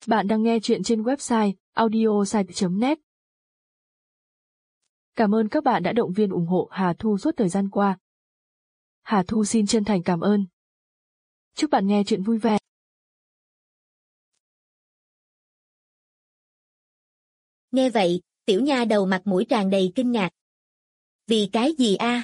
Bạn đang nghe chuyện trên website audiosite.net. Cảm ơn các bạn đã động viên ủng hộ Hà Thu suốt thời gian qua. Hà Thu xin chân thành cảm ơn. Chúc bạn nghe chuyện vui vẻ. Nghe vậy, tiểu nha đầu mặt mũi tràn đầy kinh ngạc. Vì cái gì a?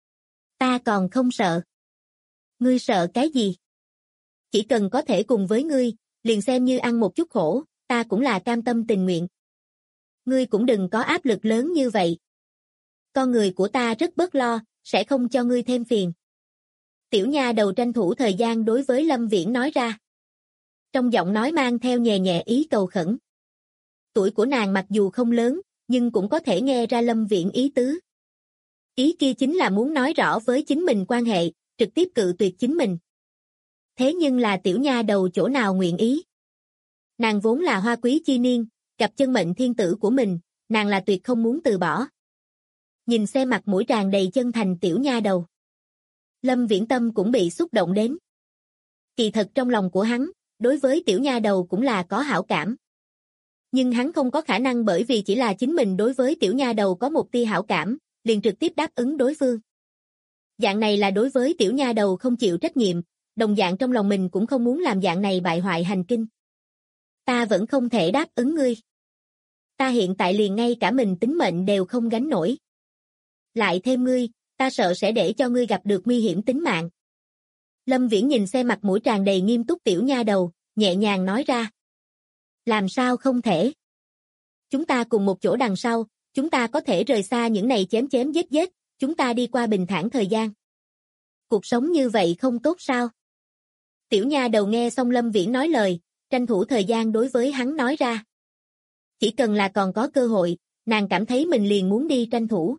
Ta còn không sợ. Ngươi sợ cái gì? Chỉ cần có thể cùng với ngươi, liền xem như ăn một chút khổ, ta cũng là cam tâm tình nguyện. Ngươi cũng đừng có áp lực lớn như vậy. Con người của ta rất bớt lo, sẽ không cho ngươi thêm phiền. Tiểu nha đầu tranh thủ thời gian đối với Lâm Viễn nói ra. Trong giọng nói mang theo nhẹ nhẹ ý cầu khẩn. Tuổi của nàng mặc dù không lớn, nhưng cũng có thể nghe ra Lâm Viễn ý tứ. Ý kia chính là muốn nói rõ với chính mình quan hệ, trực tiếp cự tuyệt chính mình. Thế nhưng là tiểu nha đầu chỗ nào nguyện ý. Nàng vốn là hoa quý chi niên, gặp chân mệnh thiên tử của mình, nàng là tuyệt không muốn từ bỏ. Nhìn xem mặt mũi tràn đầy chân thành tiểu nha đầu. Lâm Viễn tâm cũng bị xúc động đến. Kỳ thật trong lòng của hắn, đối với tiểu nha đầu cũng là có hảo cảm. Nhưng hắn không có khả năng bởi vì chỉ là chính mình đối với tiểu nha đầu có một tia hảo cảm, liền trực tiếp đáp ứng đối phương. Dạng này là đối với tiểu nha đầu không chịu trách nhiệm, đồng dạng trong lòng mình cũng không muốn làm dạng này bại hoại hành kinh. Ta vẫn không thể đáp ứng ngươi. Ta hiện tại liền ngay cả mình tính mệnh đều không gánh nổi. Lại thêm ngươi, ta sợ sẽ để cho ngươi gặp được nguy hiểm tính mạng. Lâm Viễn nhìn xem mặt mũi tràn đầy nghiêm túc tiểu nha đầu, nhẹ nhàng nói ra. Làm sao không thể? Chúng ta cùng một chỗ đằng sau, chúng ta có thể rời xa những này chém chém giết giết, chúng ta đi qua bình thản thời gian. Cuộc sống như vậy không tốt sao? Tiểu nha đầu nghe xong Lâm Viễn nói lời, tranh thủ thời gian đối với hắn nói ra. Chỉ cần là còn có cơ hội, nàng cảm thấy mình liền muốn đi tranh thủ.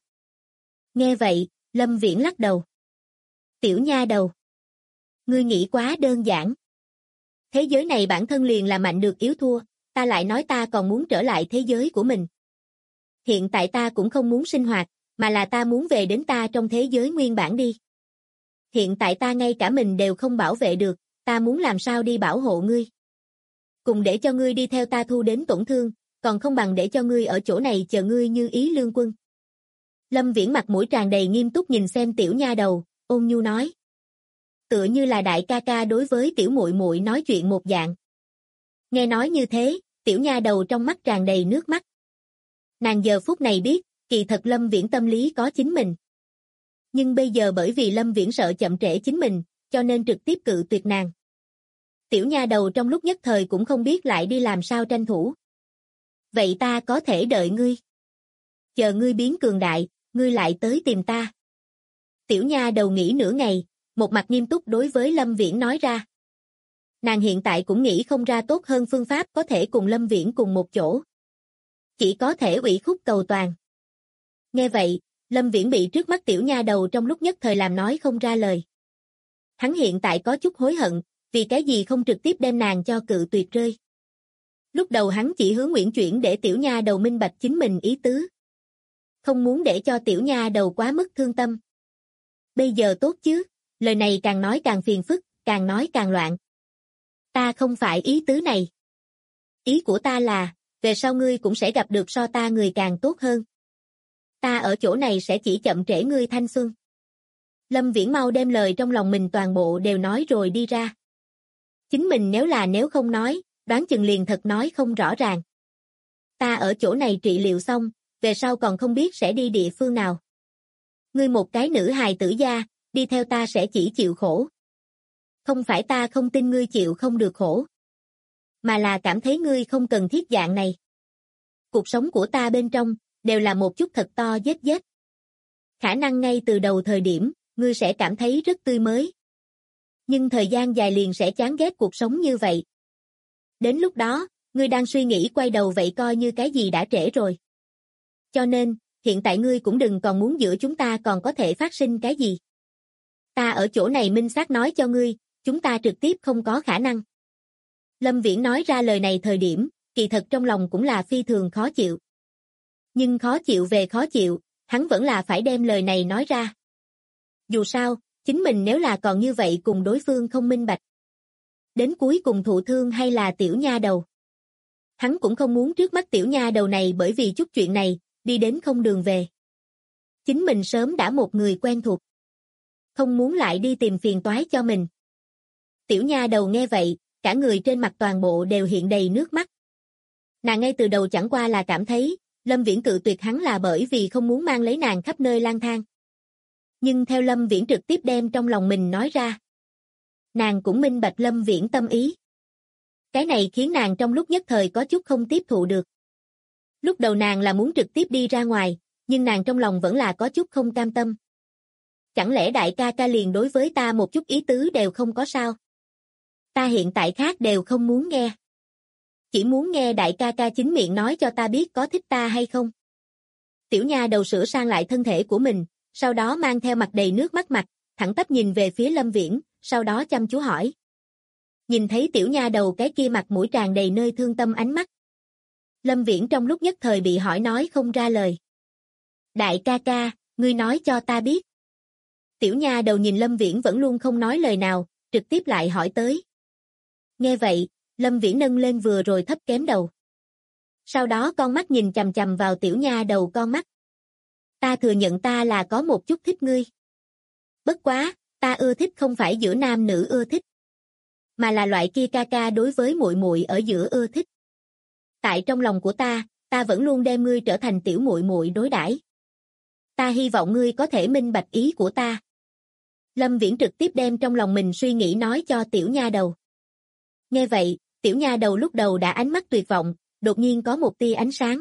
Nghe vậy, Lâm Viễn lắc đầu. Tiểu nha đầu, ngươi nghĩ quá đơn giản. Thế giới này bản thân liền là mạnh được yếu thua, ta lại nói ta còn muốn trở lại thế giới của mình. Hiện tại ta cũng không muốn sinh hoạt, mà là ta muốn về đến ta trong thế giới nguyên bản đi. Hiện tại ta ngay cả mình đều không bảo vệ được, ta muốn làm sao đi bảo hộ ngươi. Cùng để cho ngươi đi theo ta thu đến tổn thương, còn không bằng để cho ngươi ở chỗ này chờ ngươi như ý lương quân. Lâm Viễn mặt mũi tràn đầy nghiêm túc nhìn xem tiểu nha đầu, ôn nhu nói. Tựa như là đại ca ca đối với tiểu muội muội nói chuyện một dạng. Nghe nói như thế, tiểu nha đầu trong mắt tràn đầy nước mắt. Nàng giờ phút này biết, kỳ thật Lâm Viễn tâm lý có chính mình. Nhưng bây giờ bởi vì Lâm Viễn sợ chậm trễ chính mình, cho nên trực tiếp cự tuyệt nàng. Tiểu nha đầu trong lúc nhất thời cũng không biết lại đi làm sao tranh thủ. Vậy ta có thể đợi ngươi. Chờ ngươi biến cường đại, ngươi lại tới tìm ta. Tiểu nha đầu nghĩ nửa ngày, một mặt nghiêm túc đối với Lâm Viễn nói ra. Nàng hiện tại cũng nghĩ không ra tốt hơn phương pháp có thể cùng Lâm Viễn cùng một chỗ. Chỉ có thể ủy khúc cầu toàn. Nghe vậy, Lâm Viễn bị trước mắt tiểu nha đầu trong lúc nhất thời làm nói không ra lời. Hắn hiện tại có chút hối hận, vì cái gì không trực tiếp đem nàng cho cự tuyệt rơi. Lúc đầu hắn chỉ hướng Nguyễn chuyển để tiểu nha đầu minh bạch chính mình ý tứ. Không muốn để cho tiểu nha đầu quá mức thương tâm. Bây giờ tốt chứ, lời này càng nói càng phiền phức, càng nói càng loạn. Ta không phải ý tứ này. Ý của ta là, về sau ngươi cũng sẽ gặp được so ta người càng tốt hơn. Ta ở chỗ này sẽ chỉ chậm trễ ngươi thanh xuân. Lâm Viễn mau đem lời trong lòng mình toàn bộ đều nói rồi đi ra. Chính mình nếu không nói, đoán chừng liền thật nói không rõ ràng. Ta ở chỗ này trị liệu xong, về sau còn không biết sẽ đi địa phương nào. Ngươi một cái nữ hài tử gia, đi theo ta sẽ chỉ chịu khổ. Không phải ta không tin ngươi chịu không được khổ, mà là cảm thấy ngươi không cần thiết dạng này. Cuộc sống của ta bên trong, đều là một chút thật to vết vết. Khả năng ngay từ đầu thời điểm, ngươi sẽ cảm thấy rất tươi mới. Nhưng thời gian dài liền sẽ chán ghét cuộc sống như vậy. Đến lúc đó, ngươi đang suy nghĩ quay đầu vậy coi như cái gì đã trễ rồi. Cho nên, hiện tại ngươi cũng đừng còn muốn giữa chúng ta còn có thể phát sinh cái gì. Ta ở chỗ này minh xác nói cho ngươi, chúng ta trực tiếp không có khả năng. Lâm Viễn nói ra lời này thời điểm, kỳ thật trong lòng cũng là phi thường khó chịu. Nhưng khó chịu về khó chịu, hắn vẫn là phải đem lời này nói ra. Dù sao, chính mình nếu là còn như vậy cùng đối phương không minh bạch. Đến cuối cùng thụ thương hay là tiểu nha đầu. Hắn cũng không muốn trước mắt tiểu nha đầu này bởi vì chút chuyện này, đi đến không đường về. Chính mình sớm đã một người quen thuộc. Không muốn lại đi tìm phiền toái cho mình. Tiểu nha đầu nghe vậy, cả người trên mặt toàn bộ đều hiện đầy nước mắt. Nàng ngay từ đầu chẳng qua là cảm thấy, Lâm Viễn cự tuyệt hắn là bởi vì không muốn mang lấy nàng khắp nơi lang thang. Nhưng theo Lâm Viễn trực tiếp đem trong lòng mình nói ra. Nàng cũng minh bạch Lâm Viễn tâm ý. Cái này khiến nàng trong lúc nhất thời có chút không tiếp thụ được. Lúc đầu nàng là muốn trực tiếp đi ra ngoài, nhưng nàng trong lòng vẫn là có chút không cam tâm. Chẳng lẽ đại ca ca liền đối với ta một chút ý tứ đều không có sao? Ta hiện tại khác đều không muốn nghe. Chỉ muốn nghe đại ca ca chính miệng nói cho ta biết có thích ta hay không. Tiểu nha đầu sửa sang lại thân thể của mình, sau đó mang theo mặt đầy nước mắt mặt, thẳng tắp nhìn về phía Lâm Viễn, sau đó chăm chú hỏi. Nhìn thấy tiểu nha đầu cái kia mặt mũi tràn đầy nơi thương tâm ánh mắt. Lâm Viễn trong lúc nhất thời bị hỏi nói không ra lời. Đại ca ca, ngươi nói cho ta biết. Tiểu nha đầu nhìn Lâm Viễn vẫn luôn không nói lời nào, trực tiếp lại hỏi tới. Nghe vậy, Lâm Viễn nâng lên vừa rồi thấp kém đầu. Sau đó con mắt nhìn chằm chằm vào tiểu nha đầu con mắt. Ta thừa nhận ta là có một chút thích ngươi. Bất quá, ta ưa thích không phải giữa nam nữ ưa thích, mà là loại kia ca ca đối với muội muội ở giữa ưa thích. Tại trong lòng của ta vẫn luôn đem ngươi trở thành tiểu muội muội đối đãi. Ta hy vọng ngươi có thể minh bạch ý của ta. Lâm Viễn trực tiếp đem trong lòng mình suy nghĩ nói cho tiểu nha đầu. Nghe vậy, tiểu nha đầu lúc đầu đã ánh mắt tuyệt vọng, đột nhiên có một tia ánh sáng.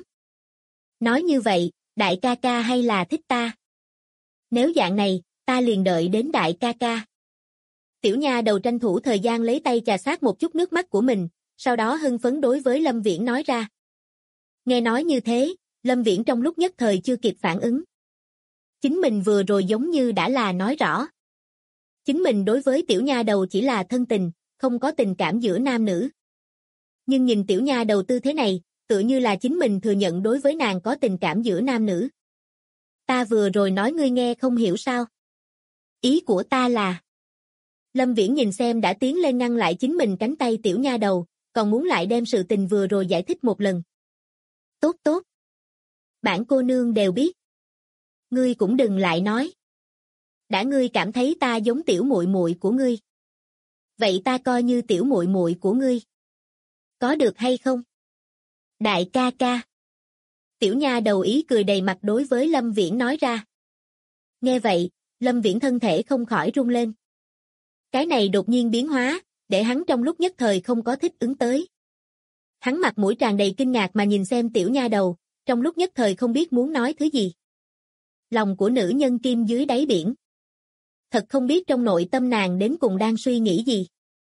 Nói như vậy, đại ca ca hay là thích ta? Nếu dạng này, ta liền đợi đến đại ca ca. Tiểu nha đầu tranh thủ thời gian lấy tay chà sát một chút nước mắt của mình, sau đó hưng phấn đối với Lâm Viễn nói ra. Nghe nói như thế, Lâm Viễn trong lúc nhất thời chưa kịp phản ứng. Chính mình vừa rồi giống như đã là nói rõ. Chính mình đối với tiểu nha đầu chỉ là thân tình, không có tình cảm giữa nam nữ. Nhưng nhìn tiểu nha đầu tư thế này, tựa như là chính mình thừa nhận đối với nàng có tình cảm giữa nam nữ. Ta vừa rồi nói ngươi nghe không hiểu sao? Ý của ta là... Lâm Viễn nhìn xem đã tiến lên ngăn lại chính mình cánh tay tiểu nha đầu, còn muốn lại đem sự tình vừa rồi giải thích một lần. Tốt tốt. Bản cô nương đều biết. Ngươi cũng đừng lại nói. Đã ngươi cảm thấy ta giống tiểu muội muội của ngươi. Vậy ta coi như tiểu muội muội của ngươi. Có được hay không? Đại ca ca. Tiểu nha đầu ý cười đầy mặt đối với Lâm Viễn nói ra. Nghe vậy, Lâm Viễn thân thể không khỏi rung lên. Cái này đột nhiên biến hóa, để hắn trong lúc nhất thời không có thích ứng tới. Hắn mặt mũi tràn đầy kinh ngạc mà nhìn xem tiểu nha đầu, trong lúc nhất thời không biết muốn nói thứ gì. Lòng của nữ nhân kim dưới đáy biển. Thật không biết trong nội tâm nàng đến cùng đang suy nghĩ gì.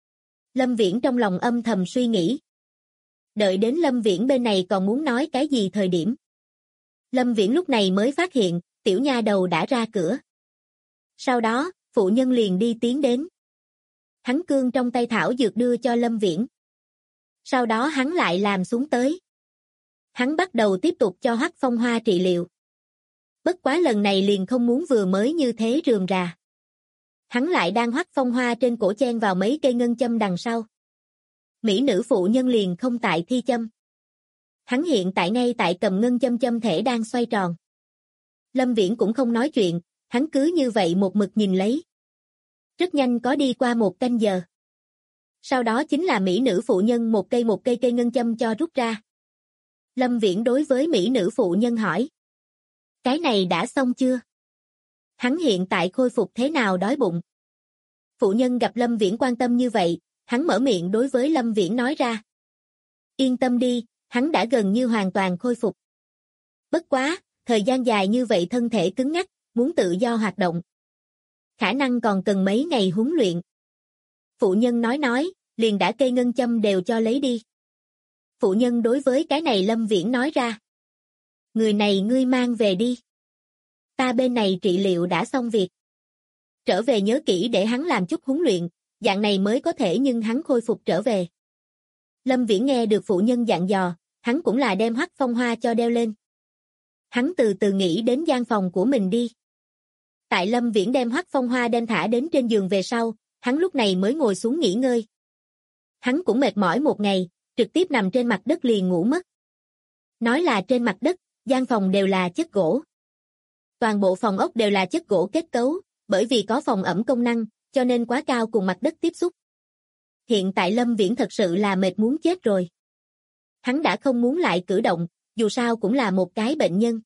Lâm Viễn trong lòng âm thầm suy nghĩ. Đợi đến Lâm Viễn bên này còn muốn nói cái gì thời điểm. Lâm Viễn lúc này mới phát hiện, tiểu nha đầu đã ra cửa. Sau đó, phụ nhân liền đi tiến đến. Hắn cương trong tay thảo dược đưa cho Lâm Viễn. Sau đó hắn lại làm xuống tới. Hắn bắt đầu tiếp tục cho Hoắc Phong Hoa trị liệu. Bất quá lần này liền không muốn vừa mới như thế rườm rà. Hắn lại đang Hoắc Phong Hoa trên cổ chen vào mấy cây ngân châm đằng sau. Mỹ nữ phụ nhân liền không tại thi châm. Hắn hiện tại ngay tại cầm ngân châm châm thể đang xoay tròn. Lâm Viễn cũng không nói chuyện, hắn cứ như vậy một mực nhìn lấy. Rất nhanh có đi qua một canh giờ. Sau đó chính là mỹ nữ phụ nhân một cây ngân châm cho rút ra. Lâm Viễn đối với mỹ nữ phụ nhân hỏi. Cái này đã xong chưa? Hắn hiện tại khôi phục thế nào đói bụng? Phụ nhân gặp Lâm Viễn quan tâm như vậy, hắn mở miệng đối với Lâm Viễn nói ra. Yên tâm đi, hắn đã gần như hoàn toàn khôi phục. Bất quá, thời gian dài như vậy thân thể cứng ngắc, muốn tự do hoạt động. Khả năng còn cần mấy ngày huấn luyện. Phụ nhân nói, liền đã cây ngân châm đều cho lấy đi. Phụ nhân đối với cái này Lâm Viễn nói ra. Người này ngươi mang về đi. Ta bên này trị liệu đã xong việc. Trở về nhớ kỹ để hắn làm chút huấn luyện, dạng này mới có thể nhưng hắn khôi phục trở về. Lâm Viễn nghe được phụ nhân dặn dò, hắn cũng là đem Hoắc Phong Hoa cho đeo lên. Hắn từ từ nghĩ đến gian phòng của mình đi. Tại Lâm Viễn đem Hoắc Phong Hoa đem thả đến trên giường về sau, hắn lúc này mới ngồi xuống nghỉ ngơi. Hắn cũng mệt mỏi một ngày, trực tiếp nằm trên mặt đất liền ngủ mất. Nói là trên mặt đất, gian phòng đều là chất gỗ. Toàn bộ phòng ốc đều là chất gỗ kết cấu, bởi vì có phòng ẩm công năng, cho nên quá cao cùng mặt đất tiếp xúc. Hiện tại Lâm Viễn thật sự là mệt muốn chết rồi. Hắn đã không muốn lại cử động, dù sao cũng là một cái bệnh nhân.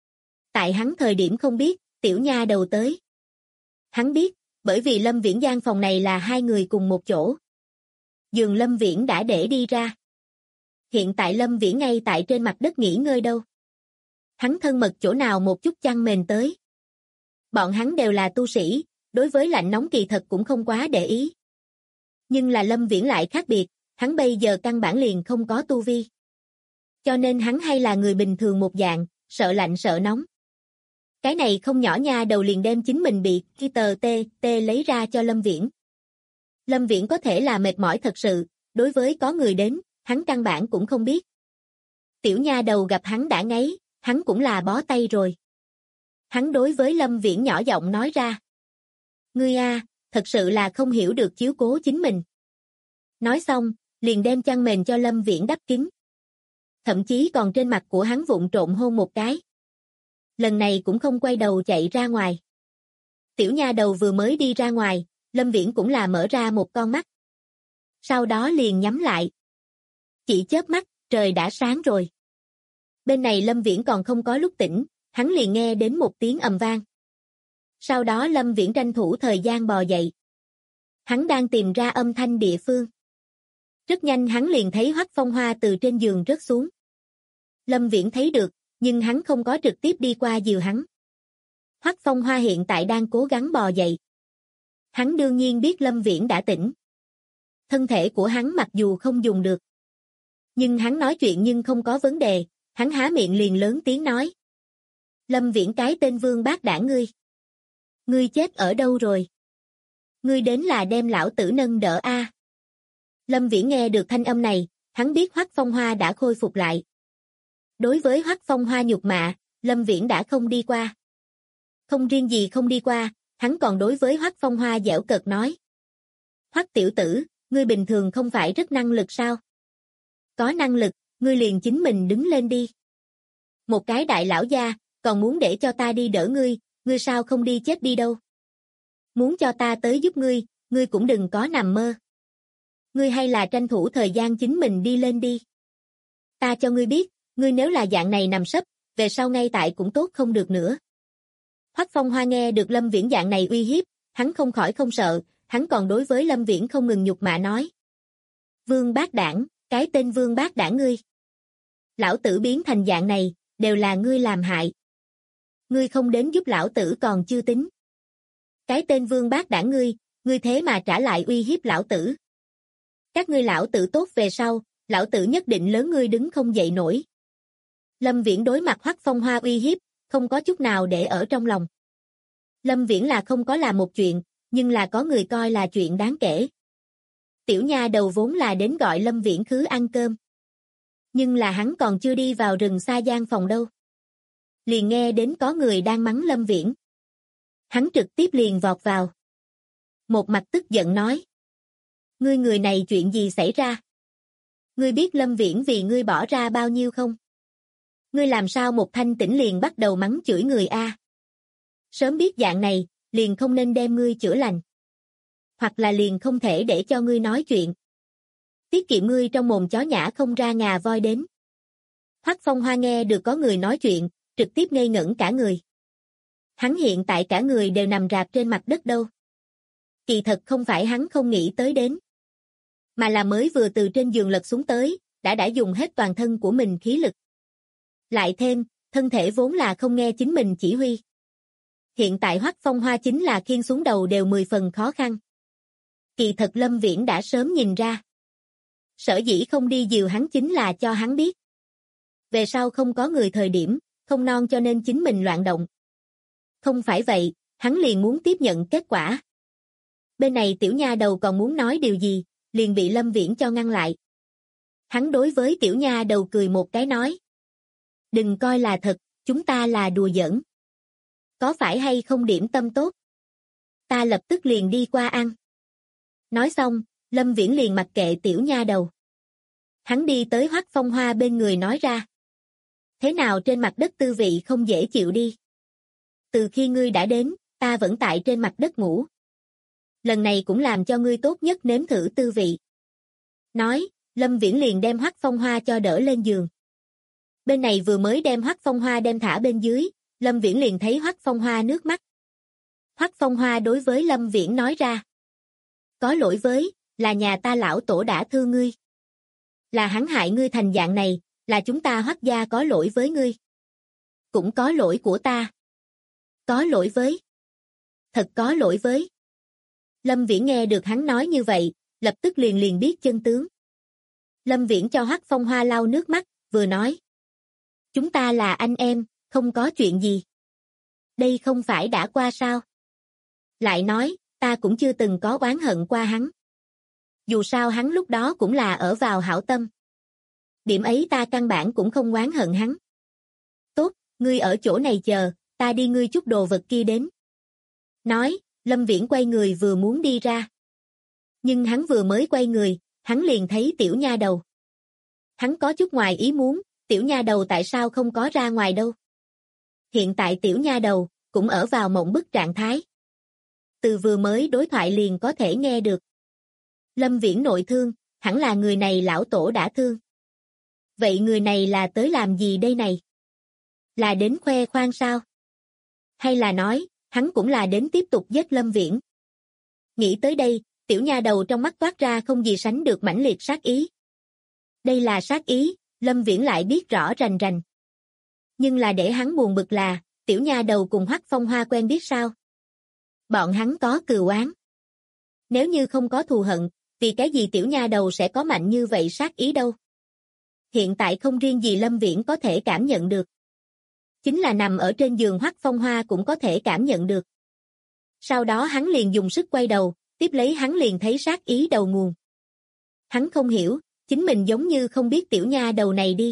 Tại hắn thời điểm không biết, tiểu nha đầu tới. Hắn biết, bởi vì Lâm Viễn gian phòng này là hai người cùng một chỗ. Giường Lâm Viễn đã để đi ra. Hiện tại Lâm Viễn ngay tại trên mặt đất nghỉ ngơi đâu. Hắn thân mật chỗ nào một chút chăn mền tới. Bọn hắn đều là tu sĩ, đối với lạnh nóng kỳ thật cũng không quá để ý. Nhưng là Lâm Viễn lại khác biệt, hắn bây giờ căn bản liền không có tu vi. Cho nên hắn hay là người bình thường một dạng, sợ lạnh sợ nóng. Cái này không nhỏ nha đầu liền đem chính mình bị khi tờ tê lấy ra cho Lâm Viễn. Lâm Viễn có thể là mệt mỏi thật sự, đối với có người đến, hắn căn bản cũng không biết. Tiểu nha đầu gặp hắn đã ngáy, hắn cũng là bó tay rồi. Hắn đối với Lâm Viễn nhỏ giọng nói ra. Ngươi a, thật sự là không hiểu được chiếu cố chính mình. Nói xong, liền đem chăn mền cho Lâm Viễn đắp kín. Thậm chí còn trên mặt của hắn vụng trộn hôn một cái. Lần này cũng không quay đầu chạy ra ngoài. Tiểu nha đầu vừa mới đi ra ngoài, Lâm Viễn cũng là mở ra một con mắt. Sau đó liền nhắm lại. Chỉ chớp mắt, trời đã sáng rồi. Bên này Lâm Viễn còn không có lúc tỉnh, hắn liền nghe đến một tiếng ầm vang. Sau đó Lâm Viễn tranh thủ thời gian bò dậy. Hắn đang tìm ra âm thanh địa phương. Rất nhanh hắn liền thấy Hoắc Phong Hoa từ trên giường rớt xuống. Lâm Viễn thấy được, nhưng hắn không có trực tiếp đi qua dìu hắn. Hoắc Phong Hoa hiện tại đang cố gắng bò dậy. Hắn đương nhiên biết Lâm Viễn đã tỉnh. Thân thể của hắn mặc dù không dùng được. Nhưng hắn nói chuyện nhưng không có vấn đề, hắn há miệng liền lớn tiếng nói. Lâm Viễn cái tên vương bát đảng ngươi. Ngươi chết ở đâu rồi? Ngươi đến là đem lão tử nâng đỡ a. Lâm Viễn nghe được thanh âm này, hắn biết Hoắc Phong Hoa đã khôi phục lại. Đối với Hoắc Phong Hoa nhục mạ, Lâm Viễn đã không đi qua. Không riêng gì không đi qua, hắn còn đối với Hoắc Phong Hoa giễu cợt nói. Hoắc tiểu tử, ngươi bình thường không phải rất năng lực sao? Có năng lực, ngươi liền chính mình đứng lên đi. Một cái đại lão gia, còn muốn để cho ta đi đỡ ngươi sao không đi chết đi đâu? Muốn cho ta tới giúp ngươi cũng đừng có nằm mơ. Ngươi hay là tranh thủ thời gian chính mình đi lên đi. Ta cho ngươi biết, ngươi nếu là dạng này nằm sấp, về sau ngay tại cũng tốt không được nữa. Hoắc Phong Hoa nghe được Lâm Viễn dạng này uy hiếp, hắn không khỏi không sợ, hắn còn đối với Lâm Viễn không ngừng nhục mạ nói. Vương bát đảng, cái tên vương bát đảng ngươi. Lão tử biến thành dạng này, đều là ngươi làm hại. Ngươi không đến giúp lão tử còn chưa tính. Cái tên vương bát đảng ngươi thế mà trả lại uy hiếp lão tử. Các ngươi lão tử tốt về sau, lão tử nhất định lớn ngươi đứng không dậy nổi. Lâm Viễn đối mặt Hoắc Phong Hoa uy hiếp, không có chút nào để ở trong lòng. Lâm Viễn là không có làm một chuyện, nhưng là có người coi là chuyện đáng kể. Tiểu nha đầu vốn là đến gọi Lâm Viễn khứ ăn cơm. Nhưng là hắn còn chưa đi vào rừng xa gian phòng đâu. Liền nghe đến có người đang mắng Lâm Viễn. Hắn trực tiếp liền vọt vào. Một mặt tức giận nói. Ngươi người này chuyện gì xảy ra? Ngươi biết Lâm Viễn vì ngươi bỏ ra bao nhiêu không? Ngươi làm sao một thanh tỉnh liền bắt đầu mắng chửi người a? Sớm biết dạng này, liền không nên đem ngươi chữa lành. Hoặc là liền không thể để cho ngươi nói chuyện. Tiết kiệm ngươi trong mồm chó nhã không ra ngà voi đến. Hoắc Phong Hoa nghe được có người nói chuyện, trực tiếp ngây ngẩn cả người. Hắn hiện tại cả người đều nằm rạp trên mặt đất đâu. Kỳ thật không phải hắn không nghĩ tới đến. Mà là mới vừa từ trên giường lật xuống tới, đã dùng hết toàn thân của mình khí lực. Lại thêm, thân thể vốn là không nghe chính mình chỉ huy. Hiện tại Hoắc Phong Hoa chính là khiêng xuống đầu đều 10 phần khó khăn. Kỳ thật Lâm Viễn đã sớm nhìn ra. Sở dĩ không đi dìu hắn chính là cho hắn biết. Về sau không có người thời điểm, không non cho nên chính mình loạn động. Không phải vậy, hắn liền muốn tiếp nhận kết quả. Bên này tiểu nha đầu còn muốn nói điều gì, liền bị Lâm Viễn cho ngăn lại. Hắn đối với tiểu nha đầu cười một cái nói. Đừng coi là thật, chúng ta là đùa giỡn. Có phải hay không điểm tâm tốt? Ta lập tức liền đi qua ăn. Nói xong, Lâm Viễn liền mặc kệ tiểu nha đầu. Hắn đi tới Hoắc Phong Hoa bên người nói ra. Thế nào trên mặt đất tư vị không dễ chịu đi. Từ khi ngươi đã đến, ta vẫn tại trên mặt đất ngủ. Lần này cũng làm cho ngươi tốt nhất nếm thử tư vị. Nói, Lâm Viễn liền đem Hoắc Phong Hoa cho đỡ lên giường. Bên này vừa mới đem Hoắc Phong Hoa đem thả bên dưới, Lâm Viễn liền thấy Hoắc Phong Hoa nước mắt. Hoắc Phong Hoa đối với Lâm Viễn nói ra. Có lỗi với, là nhà ta lão tổ đã thương ngươi. Là hắn hại ngươi thành dạng này, là chúng ta Hoắc gia có lỗi với ngươi. Cũng có lỗi của ta. Có lỗi với. Thật có lỗi với. Lâm Viễn nghe được hắn nói như vậy, lập tức liền biết chân tướng. Lâm Viễn cho Hoắc Phong Hoa lau nước mắt, vừa nói. Chúng ta là anh em, không có chuyện gì. Đây không phải đã qua sao? Lại nói, ta cũng chưa từng có oán hận qua hắn. Dù sao hắn lúc đó cũng là ở vào hảo tâm. Điểm ấy ta căn bản cũng không oán hận hắn. Tốt, ngươi ở chỗ này chờ, ta đi ngươi chút đồ vật kia đến. Nói, Lâm Viễn quay người vừa muốn đi ra. Nhưng hắn vừa mới quay người, hắn liền thấy tiểu nha đầu. Hắn có chút ngoài ý muốn, tiểu nha đầu tại sao không có ra ngoài đâu. Hiện tại tiểu nha đầu, cũng ở vào mộng bức trạng thái. Từ vừa mới đối thoại liền có thể nghe được. Lâm Viễn nội thương, hẳn là người này lão tổ đã thương. Vậy người này là tới làm gì đây này? Là đến khoe khoang sao? Hay là nói, hắn cũng là đến tiếp tục giết Lâm Viễn? Nghĩ tới đây, tiểu nha đầu trong mắt toát ra không gì sánh được mãnh liệt sát ý. Đây là sát ý, Lâm Viễn lại biết rõ rành rành. Nhưng là để hắn buồn bực là, tiểu nha đầu cùng Hoắc Phong Hoa quen biết sao? Bọn hắn có cừu oán. Nếu như không có thù hận, vì cái gì tiểu nha đầu sẽ có mạnh như vậy sát ý đâu? Hiện tại không riêng gì Lâm Viễn có thể cảm nhận được. Chính là nằm ở trên giường Hoắc Phong Hoa cũng có thể cảm nhận được. Sau đó hắn liền dùng sức quay đầu, tiếp lấy hắn liền thấy sát ý đầu nguồn. Hắn không hiểu, chính mình giống như không biết tiểu nha đầu này đi.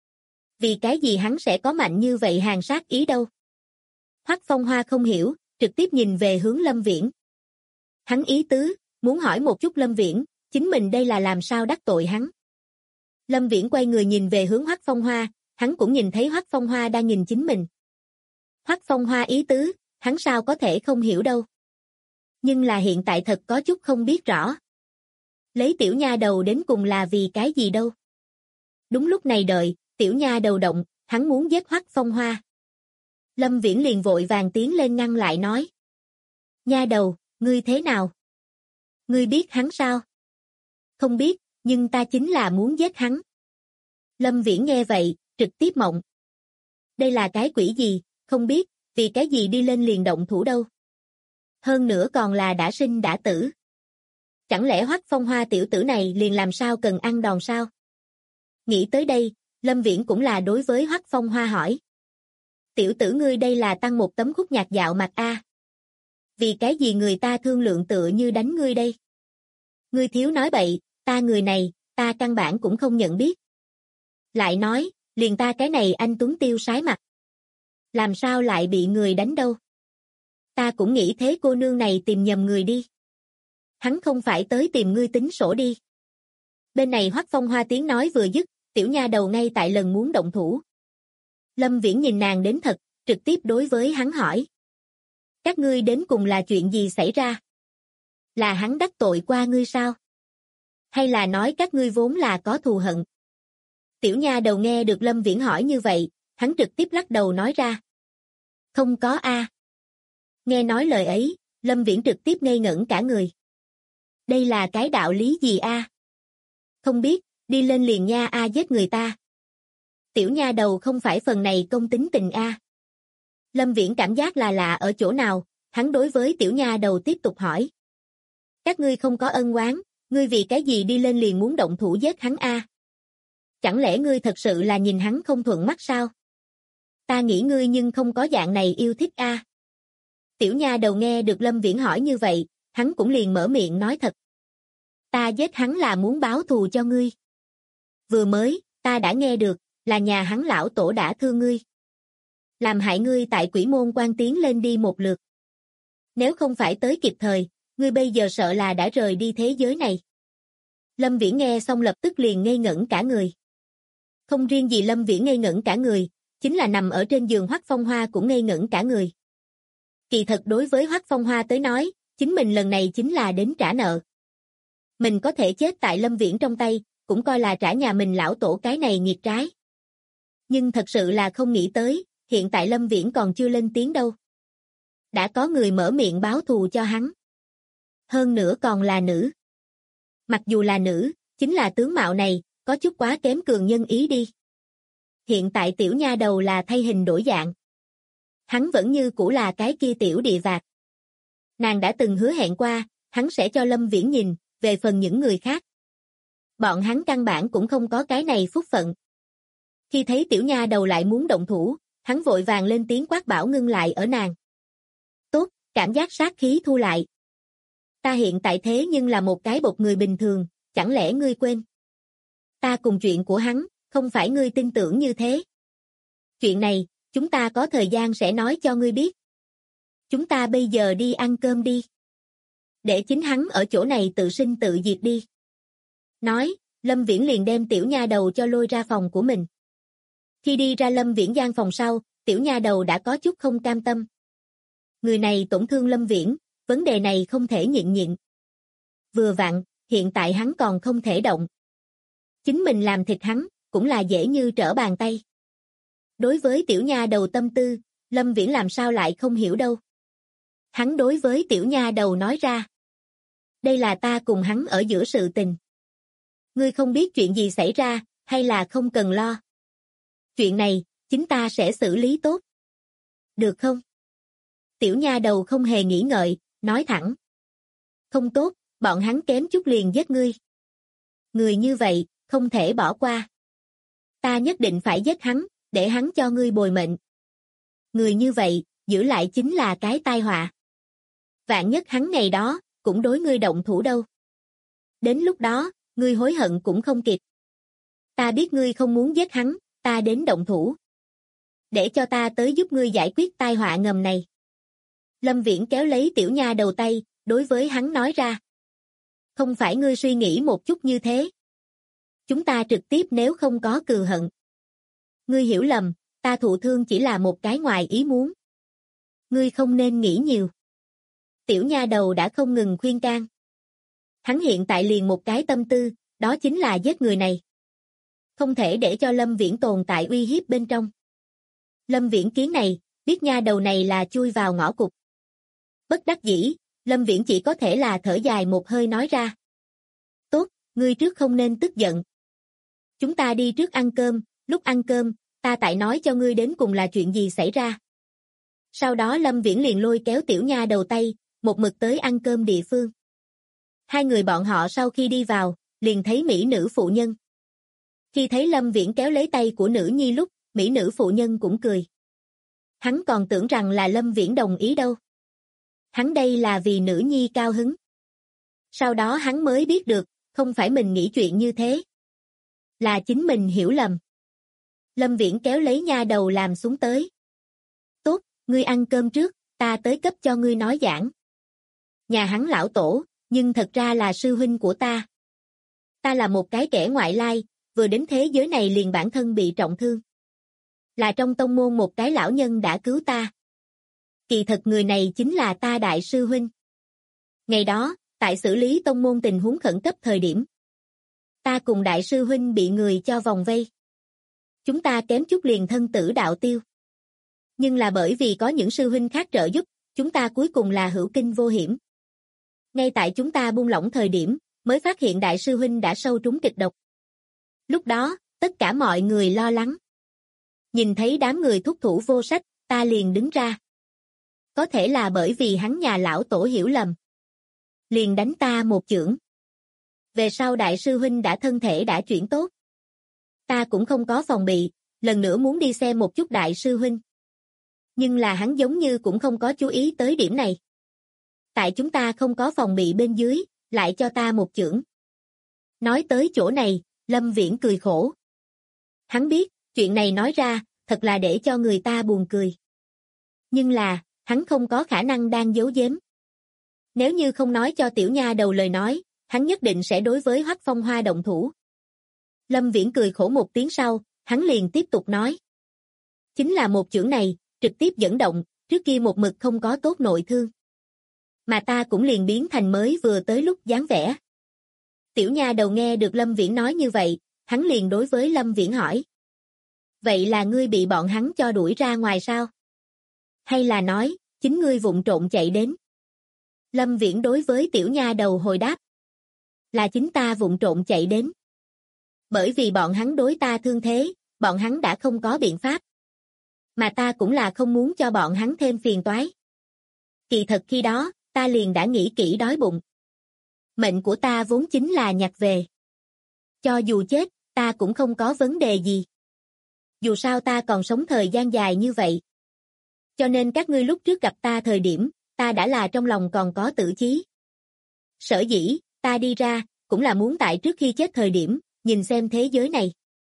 Vì cái gì hắn sẽ có mạnh như vậy hàng sát ý đâu? Hoắc Phong Hoa không hiểu, trực tiếp nhìn về hướng Lâm Viễn. Hắn ý tứ, muốn hỏi một chút Lâm Viễn, chính mình đây là làm sao đắc tội hắn. Lâm Viễn quay người nhìn về hướng Hoắc Phong Hoa, hắn cũng nhìn thấy Hoắc Phong Hoa đang nhìn chính mình. Hoắc Phong Hoa ý tứ, hắn sao có thể không hiểu đâu. Nhưng là hiện tại thật có chút không biết rõ. Lấy tiểu nha đầu đến cùng là vì cái gì đâu. Đúng lúc này đợi, tiểu nha đầu động, hắn muốn giết Hoắc Phong Hoa. Lâm Viễn liền vội vàng tiến lên ngăn lại nói. Nha đầu, ngươi thế nào? Ngươi biết hắn sao? Không biết, nhưng ta chính là muốn giết hắn. Lâm Viễn nghe vậy, trực tiếp mộng. Đây là cái quỷ gì, không biết, vì cái gì đi lên liền động thủ đâu. Hơn nữa còn là đã sinh đã tử. Chẳng lẽ Hoắc Phong Hoa tiểu tử này liền làm sao cần ăn đòn sao? Nghĩ tới đây, Lâm Viễn cũng là đối với Hoắc Phong Hoa hỏi. Tiểu tử ngươi đây là tăng một tấm khúc nhạc dạo mặt a. Vì cái gì người ta thương lượng tựa như đánh ngươi đây? Ngươi thiếu nói bậy, ta người này, ta căn bản cũng không nhận biết. Lại nói, liền ta cái này anh tuấn tiêu sái mặt. Làm sao lại bị người đánh đâu? Ta cũng nghĩ thế cô nương này tìm nhầm người đi. Hắn không phải tới tìm ngươi tính sổ đi. Bên này Hoắc Phong Hoa tiếng nói vừa dứt, tiểu nha đầu ngay tại lần muốn động thủ. Lâm Viễn nhìn nàng đến thật, trực tiếp đối với hắn hỏi. Các ngươi đến cùng là chuyện gì xảy ra? Là hắn đắc tội qua ngươi sao? Hay là nói các ngươi vốn là có thù hận? Tiểu nha đầu nghe được Lâm Viễn hỏi như vậy, hắn trực tiếp lắc đầu nói ra. Không có a. Nghe nói lời ấy, Lâm Viễn trực tiếp ngây ngẩn cả người. Đây là cái đạo lý gì a? Không biết, đi lên liền nha a giết người ta. Tiểu nha đầu không phải phần này công tính tình a. Lâm Viễn cảm giác là lạ ở chỗ nào, hắn đối với tiểu nha đầu tiếp tục hỏi. Các ngươi không có ân oán, ngươi vì cái gì đi lên liền muốn động thủ giết hắn a? Chẳng lẽ ngươi thật sự là nhìn hắn không thuận mắt sao? Ta nghĩ ngươi nhưng không có dạng này yêu thích a. Tiểu nha đầu nghe được Lâm Viễn hỏi như vậy, hắn cũng liền mở miệng nói thật. Ta giết hắn là muốn báo thù cho ngươi. Vừa mới, ta đã nghe được, là nhà hắn lão tổ đã thương ngươi. Làm hại ngươi tại Quỷ Môn Quan tiến lên đi một lượt. Nếu không phải tới kịp thời, ngươi bây giờ sợ là đã rời đi thế giới này. Lâm Viễn nghe xong lập tức liền ngây ngẩn cả người. Không riêng gì Lâm Viễn ngây ngẩn cả người, chính là nằm ở trên giường Hoắc Phong Hoa cũng ngây ngẩn cả người. Kỳ thật đối với Hoắc Phong Hoa tới nói, chính mình lần này chính là đến trả nợ. Mình có thể chết tại Lâm Viễn trong tay, cũng coi là trả nhà mình lão tổ cái này nghiệt trái. Nhưng thật sự là không nghĩ tới, hiện tại Lâm Viễn còn chưa lên tiếng đâu. Đã có người mở miệng báo thù cho hắn. Hơn nữa còn là nữ. Mặc dù là nữ, chính là tướng mạo này, có chút quá kém cường nhân ý đi. Hiện tại tiểu nha đầu là thay hình đổi dạng. Hắn vẫn như cũ là cái kia tiểu địa vạc. Nàng đã từng hứa hẹn qua, hắn sẽ cho Lâm Viễn nhìn, về phần những người khác. Bọn hắn căn bản cũng không có cái này phúc phận. Khi thấy tiểu nha đầu lại muốn động thủ, hắn vội vàng lên tiếng quát bảo ngưng lại ở nàng. Tốt, cảm giác sát khí thu lại. Ta hiện tại thế nhưng là một cái bột người bình thường, chẳng lẽ ngươi quên? Ta cùng chuyện của hắn, không phải ngươi tin tưởng như thế. Chuyện này, chúng ta có thời gian sẽ nói cho ngươi biết. Chúng ta bây giờ đi ăn cơm đi. Để chính hắn ở chỗ này tự sinh tự diệt đi. Nói, Lâm Viễn liền đem tiểu nha đầu cho lôi ra phòng của mình. Khi đi ra Lâm Viễn gian phòng sau, tiểu nha đầu đã có chút không cam tâm. Người này tổn thương Lâm Viễn, vấn đề này không thể nhịn nhịn. Vừa vặn, hiện tại hắn còn không thể động. Chính mình làm thịt hắn, cũng là dễ như trở bàn tay. Đối với tiểu nha đầu tâm tư, Lâm Viễn làm sao lại không hiểu đâu. Hắn đối với tiểu nha đầu nói ra. Đây là ta cùng hắn ở giữa sự tình. Ngươi không biết chuyện gì xảy ra, hay là không cần lo. Chuyện này, chính ta sẽ xử lý tốt. Được không? Tiểu nha đầu không hề nghĩ ngợi, nói thẳng. Không tốt, bọn hắn kém chút liền giết ngươi. Người như vậy, không thể bỏ qua. Ta nhất định phải giết hắn, để hắn cho ngươi bồi mệnh. Người như vậy, giữ lại chính là cái tai họa. Vạn nhất hắn ngày đó, cũng đối ngươi động thủ đâu. Đến lúc đó, ngươi hối hận cũng không kịp. Ta biết ngươi không muốn giết hắn, ta đến động thủ. Để cho ta tới giúp ngươi giải quyết tai họa ngầm này. Lâm Viễn kéo lấy tiểu nha đầu tay, đối với hắn nói ra. Không phải ngươi suy nghĩ một chút như thế. Chúng ta trực tiếp nếu không có cừu hận. Ngươi hiểu lầm, ta thụ thương chỉ là một cái ngoài ý muốn. Ngươi không nên nghĩ nhiều. Tiểu nha đầu đã không ngừng khuyên can. Hắn hiện tại liền một cái tâm tư, đó chính là giết người này. Không thể để cho Lâm Viễn tồn tại uy hiếp bên trong. Lâm Viễn kiến này, biết nha đầu này là chui vào ngõ cụt. Bất đắc dĩ, Lâm Viễn chỉ có thể là thở dài một hơi nói ra. Tốt, ngươi trước không nên tức giận. Chúng ta đi trước ăn cơm, lúc ăn cơm, ta tại nói cho ngươi đến cùng là chuyện gì xảy ra. Sau đó Lâm Viễn liền lôi kéo tiểu nha đầu tay, một mực tới ăn cơm địa phương. Hai người bọn họ sau khi đi vào, liền thấy mỹ nữ phụ nhân. Khi thấy Lâm Viễn kéo lấy tay của nữ nhi lúc, mỹ nữ phụ nhân cũng cười. Hắn còn tưởng rằng là Lâm Viễn đồng ý đâu. Hắn đây là vì nữ nhi cao hứng. Sau đó hắn mới biết được, không phải mình nghĩ chuyện như thế. Là chính mình hiểu lầm. Lâm Viễn kéo lấy nha đầu làm xuống tới. Tốt, ngươi ăn cơm trước, ta tới cấp cho ngươi nói giảng. Nhà hắn lão tổ, nhưng thật ra là sư huynh của ta. Ta là một cái kẻ ngoại lai, vừa đến thế giới này liền bản thân bị trọng thương. Là trong tông môn một cái lão nhân đã cứu ta. Kỳ thật người này chính là ta đại sư huynh. Ngày đó, tại xử lý tông môn tình huống khẩn cấp thời điểm. Ta cùng đại sư huynh bị người cho vòng vây. Chúng ta kém chút liền thân tử đạo tiêu. Nhưng là bởi vì có những sư huynh khác trợ giúp, chúng ta cuối cùng là hữu kinh vô hiểm. Ngay tại chúng ta buông lỏng thời điểm, mới phát hiện đại sư huynh đã sâu trúng kịch độc. Lúc đó, tất cả mọi người lo lắng. Nhìn thấy đám người thúc thủ vô sách, ta liền đứng ra. Có thể là bởi vì hắn nhà lão tổ hiểu lầm. Liền đánh ta một chưởng. Về sau đại sư huynh đã thân thể đã chuyển tốt. Ta cũng không có phòng bị, lần nữa muốn đi xem một chút đại sư huynh. Nhưng là hắn giống như cũng không có chú ý tới điểm này. Tại chúng ta không có phòng bị bên dưới, lại cho ta một chưởng. Nói tới chỗ này, Lâm Viễn cười khổ. Hắn biết, chuyện này nói ra, thật là để cho người ta buồn cười. Nhưng là, hắn không có khả năng đang giấu giếm. Nếu như không nói cho tiểu nha đầu lời nói, hắn nhất định sẽ đối với Hoắc Phong Hoa động thủ. Lâm Viễn cười khổ một tiếng sau, hắn liền tiếp tục nói. Chính là một chưởng này, trực tiếp dẫn động, trước kia một mực không có tốt nội thương. Mà ta cũng liền biến thành mới vừa tới lúc dáng vẻ. Tiểu nha đầu nghe được Lâm Viễn nói như vậy, hắn liền đối với Lâm Viễn hỏi. Vậy là ngươi bị bọn hắn cho đuổi ra ngoài sao? Hay là nói, chính ngươi vụng trộn chạy đến? Lâm Viễn đối với tiểu nha đầu hồi đáp. Là chính ta vụng trộn chạy đến. Bởi vì bọn hắn đối ta thương thế, bọn hắn đã không có biện pháp. Mà ta cũng là không muốn cho bọn hắn thêm phiền toái. Kỳ thật khi đó, ta liền đã nghĩ kỹ đói bụng. Mệnh của ta vốn chính là nhặt về. Cho dù chết, ta cũng không có vấn đề gì. Dù sao ta còn sống thời gian dài như vậy. Cho nên các ngươi lúc trước gặp ta thời điểm, ta đã là trong lòng còn có tử chí. Sở dĩ, ta đi ra, cũng là muốn tại trước khi chết thời điểm, nhìn xem thế giới này.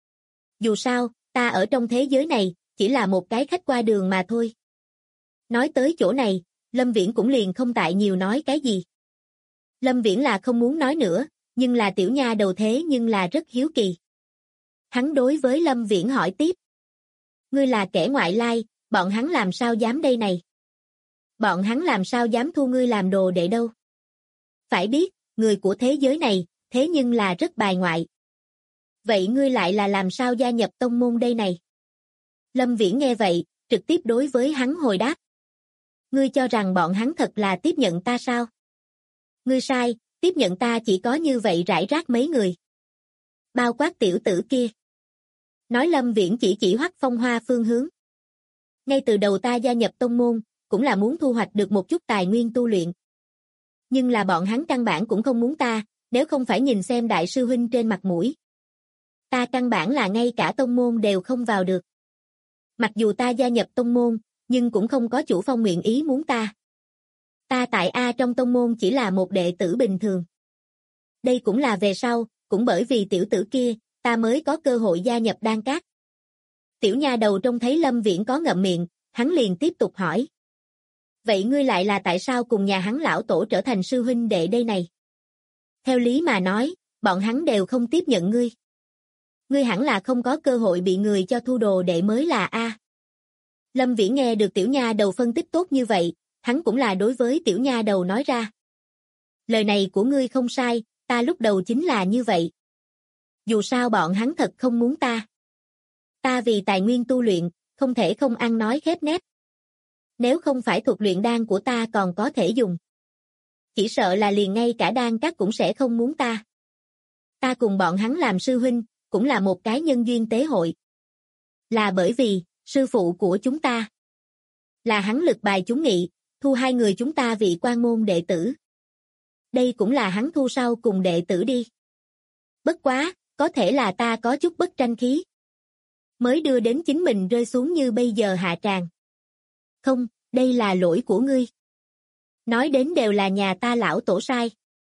Dù sao, ta ở trong thế giới này, chỉ là một cái khách qua đường mà thôi. Nói tới chỗ này, Lâm Viễn cũng liền không tại nhiều nói cái gì. Lâm Viễn là không muốn nói nữa, nhưng là tiểu nha đầu thế nhưng là rất hiếu kỳ. Hắn đối với Lâm Viễn hỏi tiếp. Ngươi là kẻ ngoại lai, bọn hắn làm sao dám đây này? Bọn hắn làm sao dám thu ngươi làm đồ đệ đâu? Phải biết, người của thế giới này, thế nhưng là rất bài ngoại. Vậy ngươi lại là làm sao gia nhập tông môn đây này? Lâm Viễn nghe vậy, trực tiếp đối với hắn hồi đáp. Ngươi cho rằng bọn hắn thật là tiếp nhận ta sao? Ngươi sai, tiếp nhận ta chỉ có như vậy rải rác mấy người. Bao quát tiểu tử kia. Nói Lâm Viễn chỉ Hoắc Phong Hoa phương hướng. Ngay từ đầu ta gia nhập tông môn, cũng là muốn thu hoạch được một chút tài nguyên tu luyện. Nhưng là bọn hắn căn bản cũng không muốn ta, nếu không phải nhìn xem đại sư huynh trên mặt mũi. Ta căn bản là ngay cả tông môn đều không vào được. Mặc dù ta gia nhập tông môn, nhưng cũng không có chủ phong nguyện ý muốn ta. Ta tại A trong tông môn chỉ là một đệ tử bình thường. Đây cũng là về sau, cũng bởi vì tiểu tử kia, ta mới có cơ hội gia nhập đan các. Tiểu nha đầu trông thấy Lâm Viễn có ngậm miệng, hắn liền tiếp tục hỏi. Vậy ngươi lại là tại sao cùng nhà hắn lão tổ trở thành sư huynh đệ đây này? Theo lý mà nói, bọn hắn đều không tiếp nhận ngươi. Ngươi hẳn là không có cơ hội bị người cho thu đồ đệ mới là A. Lâm Viễn nghe được tiểu nha đầu phân tích tốt như vậy, hắn cũng là đối với tiểu nha đầu nói ra. Lời này của ngươi không sai, ta lúc đầu chính là như vậy. Dù sao bọn hắn thật không muốn ta. Ta vì tài nguyên tu luyện, không thể không ăn nói khép nép. Nếu không phải thuật luyện đan của ta còn có thể dùng. Chỉ sợ là liền ngay cả đan các cũng sẽ không muốn ta. Ta cùng bọn hắn làm sư huynh, cũng là một cái nhân duyên tế hội. Là bởi vì, sư phụ của chúng ta. Là hắn lực bài chúng nghị, thu hai người chúng ta vị quan môn đệ tử. Đây cũng là hắn thu sau cùng đệ tử đi. Bất quá, có thể là ta có chút bất tranh khí. Mới đưa đến chính mình rơi xuống như bây giờ hạ tràng. Không, đây là lỗi của ngươi. Nói đến đều là nhà ta lão tổ sai.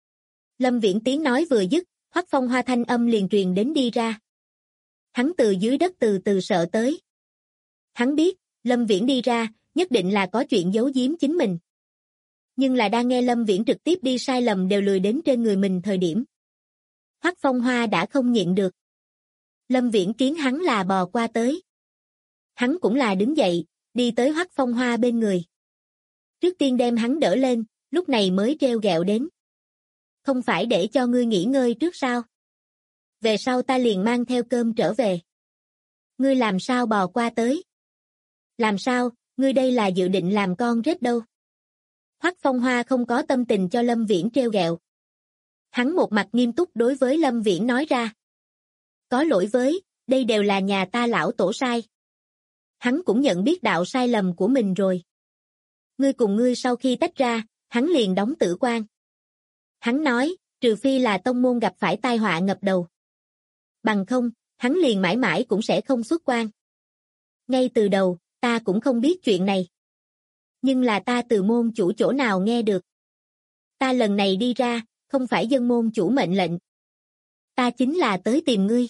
Lâm Viễn tiếng nói vừa dứt, Hoắc Phong Hoa thanh âm liền truyền đến đi ra. Hắn từ dưới đất từ từ sợ tới. Hắn biết, Lâm Viễn đi ra, nhất định là có chuyện giấu giếm chính mình. Nhưng là đang nghe Lâm Viễn trực tiếp đi sai lầm đều lười đến trên người mình thời điểm. Hoắc Phong Hoa đã không nhịn được. Lâm Viễn kiến hắn là bò qua tới. Hắn cũng là đứng dậy, đi tới Hoắc Phong Hoa bên người. Trước tiên đem hắn đỡ lên, lúc này mới treo gẹo đến. Không phải để cho ngươi nghỉ ngơi trước sao? Về sau ta liền mang theo cơm trở về. Ngươi làm sao bò qua tới? Làm sao, ngươi đây là dự định làm con rết đâu? Hoắc Phong Hoa không có tâm tình cho Lâm Viễn treo gẹo. Hắn một mặt nghiêm túc đối với Lâm Viễn nói ra. Có lỗi với, đây đều là nhà ta lão tổ sai. Hắn cũng nhận biết đạo sai lầm của mình rồi. Ngươi cùng ngươi sau khi tách ra, hắn liền đóng tử quan. Hắn nói, trừ phi là tông môn gặp phải tai họa ngập đầu. Bằng không, hắn liền mãi mãi cũng sẽ không xuất quan. Ngay từ đầu, ta cũng không biết chuyện này. Nhưng là ta từ môn chủ chỗ nào nghe được. Ta lần này đi ra, không phải dân môn chủ mệnh lệnh. Ta chính là tới tìm ngươi.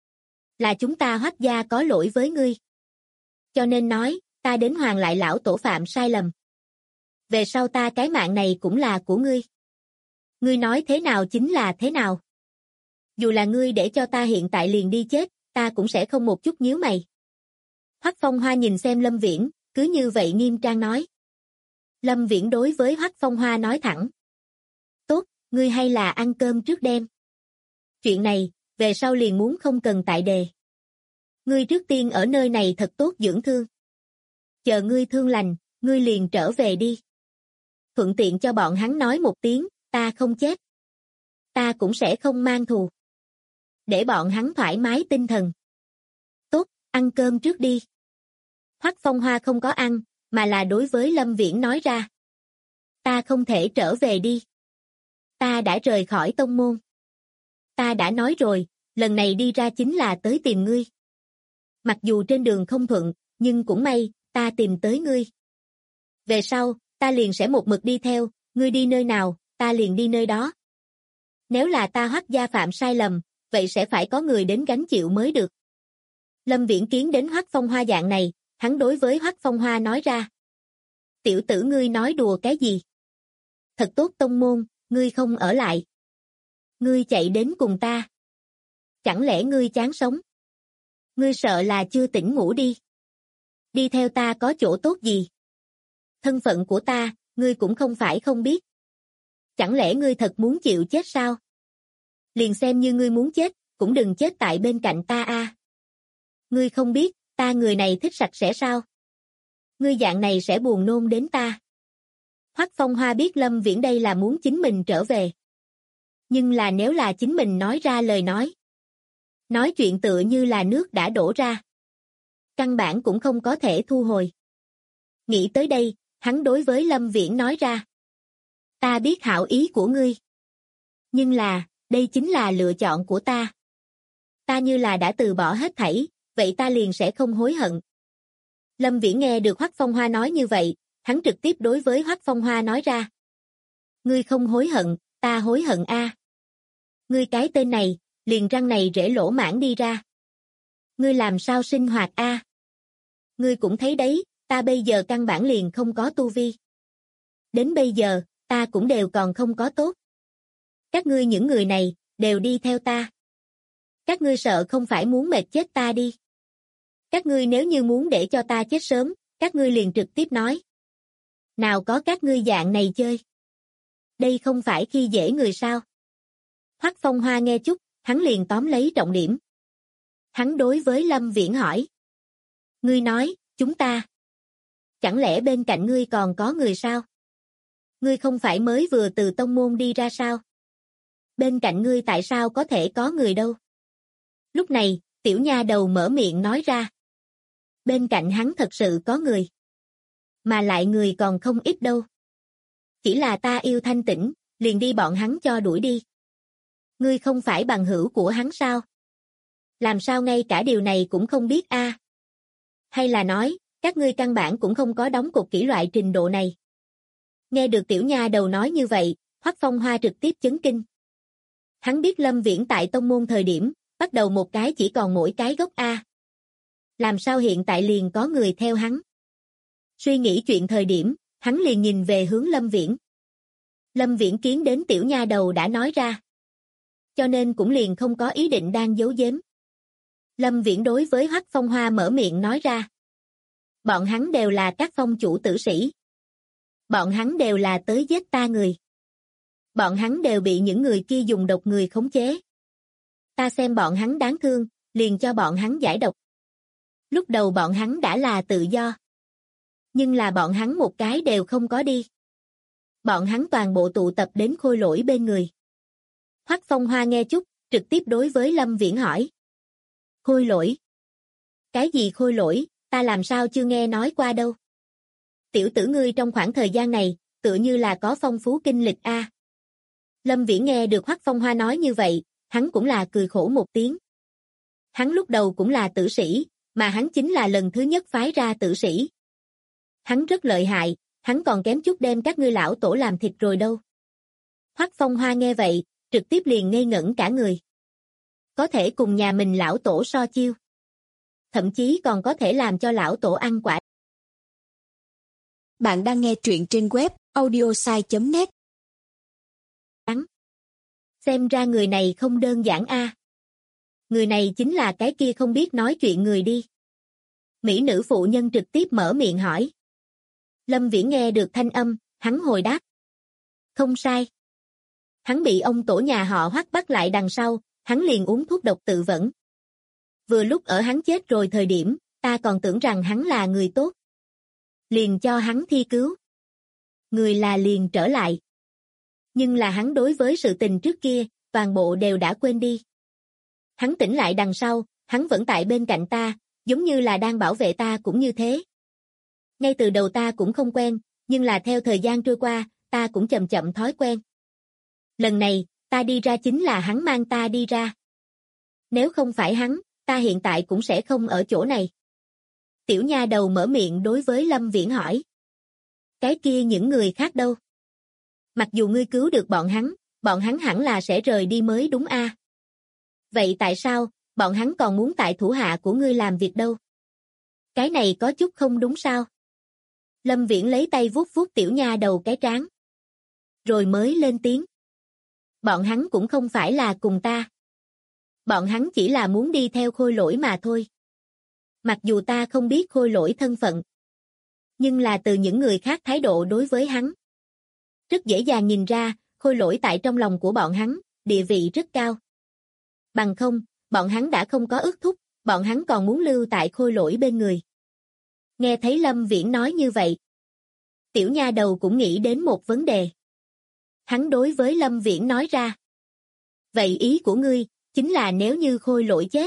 Là chúng ta Hoắc gia có lỗi với ngươi. Cho nên nói, ta đến hoàn lại lão tổ phạm sai lầm. Về sau ta cái mạng này cũng là của ngươi. Ngươi nói thế nào chính là thế nào. Dù là ngươi để cho ta hiện tại liền đi chết, ta cũng sẽ không một chút nhíu mày. Hoắc Phong Hoa nhìn xem Lâm Viễn, cứ như vậy nghiêm trang nói. Lâm Viễn đối với Hoắc Phong Hoa nói thẳng. Tốt, ngươi hay là ăn cơm trước đêm. Chuyện này, về sau liền muốn không cần tại đề. Ngươi trước tiên ở nơi này thật tốt dưỡng thương. Chờ ngươi thương lành, ngươi liền trở về đi. Thuận tiện cho bọn hắn nói một tiếng, ta không chết. Ta cũng sẽ không mang thù. Để bọn hắn thoải mái tinh thần. Tốt, ăn cơm trước đi. Hoắc Phong Hoa không có ăn, mà là đối với Lâm Viễn nói ra. Ta không thể trở về đi. Ta đã rời khỏi tông môn. Ta đã nói rồi, lần này đi ra chính là tới tìm ngươi. Mặc dù trên đường không thuận, nhưng cũng may, ta tìm tới ngươi. Về sau, ta liền sẽ một mực đi theo, ngươi đi nơi nào, ta liền đi nơi đó. Nếu là ta Hoắc gia phạm sai lầm, vậy sẽ phải có người đến gánh chịu mới được. Lâm Viễn kiến đến Hoắc Phong Hoa dạng này, hắn đối với Hoắc Phong Hoa nói ra. Tiểu tử ngươi nói đùa cái gì? Thật tốt tông môn, ngươi không ở lại. Ngươi chạy đến cùng ta. Chẳng lẽ ngươi chán sống? Ngươi sợ là chưa tỉnh ngủ đi. Đi theo ta có chỗ tốt gì? Thân phận của ta, ngươi cũng không phải không biết. Chẳng lẽ ngươi thật muốn chịu chết sao? Liền xem như ngươi muốn chết, cũng đừng chết tại bên cạnh ta a. Ngươi không biết, ta người này thích sạch sẽ sao? Ngươi dạng này sẽ buồn nôn đến ta. Hoắc Phong Hoa biết Lâm Viễn đây là muốn chính mình trở về. Nhưng là nếu là chính mình nói ra lời nói chuyện tựa như là nước đã đổ ra. Căn bản cũng không có thể thu hồi. Nghĩ tới đây, hắn đối với Lâm Viễn nói ra. Ta biết hảo ý của ngươi. Nhưng là, đây chính là lựa chọn của ta. Ta như là đã từ bỏ hết thảy, vậy ta liền sẽ không hối hận. Lâm Viễn nghe được Hoắc Phong Hoa nói như vậy, hắn trực tiếp đối với Hoắc Phong Hoa nói ra. Ngươi không hối hận, ta hối hận a. Ngươi cái tên này, liền răng này rễ lỗ mãng đi ra. Ngươi làm sao sinh hoạt a? Ngươi cũng thấy đấy, ta bây giờ căn bản liền không có tu vi. Đến bây giờ, ta cũng đều còn không có tốt. Các ngươi những người này, đều đi theo ta. Các ngươi sợ không phải muốn mệt chết ta đi. Các ngươi nếu như muốn để cho ta chết sớm, các ngươi liền trực tiếp nói. Nào có các ngươi dạng này chơi. Đây không phải khi dễ người sao. Hoắc Phong Hoa nghe chút, hắn liền tóm lấy trọng điểm. Hắn đối với Lâm Viễn hỏi. Ngươi nói, chúng ta. Chẳng lẽ bên cạnh ngươi còn có người sao? Ngươi không phải mới vừa từ tông môn đi ra sao? Bên cạnh ngươi tại sao có thể có người đâu? Lúc này, tiểu nha đầu mở miệng nói ra. Bên cạnh hắn thật sự có người. Mà lại người còn không ít đâu. Chỉ là ta yêu thanh tĩnh, liền đi bọn hắn cho đuổi đi. Ngươi không phải bằng hữu của hắn sao? Làm sao ngay cả điều này cũng không biết a? Hay là nói, các ngươi căn bản cũng không có đóng cột kỷ loại trình độ này? Nghe được tiểu nha đầu nói như vậy, Hoắc Phong Hoa trực tiếp chấn kinh. Hắn biết Lâm Viễn tại tông môn thời điểm, bắt đầu một cái chỉ còn mỗi cái gốc a. Làm sao hiện tại liền có người theo hắn? Suy nghĩ chuyện thời điểm, hắn liền nhìn về hướng Lâm Viễn. Lâm Viễn kiến đến tiểu nha đầu đã nói ra. Cho nên cũng liền không có ý định đang giấu giếm. Lâm Viễn đối với Hoắc Phong Hoa mở miệng nói ra. Bọn hắn đều là các phong chủ tử sĩ. Bọn hắn đều là tới giết ta người. Bọn hắn đều bị những người kia dùng độc người khống chế. Ta xem bọn hắn đáng thương, liền cho bọn hắn giải độc. Lúc đầu bọn hắn đã là tự do. Nhưng là bọn hắn một cái đều không có đi. Bọn hắn toàn bộ tụ tập đến Khôi Lỗi bên người. Hoắc Phong Hoa nghe chút, trực tiếp đối với Lâm Viễn hỏi. Khôi Lỗi? Cái gì Khôi Lỗi, ta làm sao chưa nghe nói qua đâu. Tiểu tử ngươi trong khoảng thời gian này, tựa như là có phong phú kinh lịch a. Lâm Viễn nghe được Hoắc Phong Hoa nói như vậy, hắn cũng là cười khổ một tiếng. Hắn lúc đầu cũng là tử sĩ, mà hắn chính là lần thứ nhất phái ra tử sĩ. Hắn rất lợi hại, hắn còn kém chút đem các ngươi lão tổ làm thịt rồi đâu. Hoắc Phong Hoa nghe vậy, trực tiếp liền ngây ngẩn cả người. Có thể cùng nhà mình lão tổ so chiêu. Thậm chí còn có thể làm cho lão tổ ăn quả. Bạn đang nghe truyện trên web audiosai.net. Xem ra người này không đơn giản a. Người này chính là cái kia không biết nói chuyện người đi. Mỹ nữ phụ nhân trực tiếp mở miệng hỏi. Lâm Viễn nghe được thanh âm, hắn hồi đáp. Không sai. Hắn bị ông tổ nhà họ Hoắc bắt lại đằng sau, hắn liền uống thuốc độc tự vẫn. Vừa lúc ở hắn chết rồi thời điểm, ta còn tưởng rằng hắn là người tốt. Liền cho hắn thi cứu. Người là liền trở lại. Nhưng là hắn đối với sự tình trước kia, toàn bộ đều đã quên đi. Hắn tỉnh lại đằng sau, hắn vẫn tại bên cạnh ta, giống như là đang bảo vệ ta cũng như thế. Ngay từ đầu ta cũng không quen, nhưng là theo thời gian trôi qua, ta cũng chậm chậm thói quen. Lần này, ta đi ra chính là hắn mang ta đi ra. Nếu không phải hắn, ta hiện tại cũng sẽ không ở chỗ này. Tiểu nha đầu mở miệng đối với Lâm Viễn hỏi. Cái kia những người khác đâu? Mặc dù ngươi cứu được bọn hắn hẳn là sẽ rời đi mới đúng a. Vậy tại sao, bọn hắn còn muốn tại thủ hạ của ngươi làm việc đâu? Cái này có chút không đúng sao? Lâm Viễn lấy tay vuốt vuốt tiểu nha đầu cái trán. Rồi mới lên tiếng. Bọn hắn cũng không phải là cùng ta. Bọn hắn chỉ là muốn đi theo Khôi Lỗi mà thôi. Mặc dù ta không biết Khôi Lỗi thân phận. Nhưng là từ những người khác thái độ đối với hắn. Rất dễ dàng nhìn ra, Khôi Lỗi tại trong lòng của bọn hắn, địa vị rất cao. Bằng không, bọn hắn đã không có ước thúc, bọn hắn còn muốn lưu tại Khôi Lỗi bên người. Nghe thấy Lâm Viễn nói như vậy. Tiểu nha đầu cũng nghĩ đến một vấn đề. Hắn đối với Lâm Viễn nói ra. Vậy ý của ngươi, chính là nếu như Khôi Lỗi chết.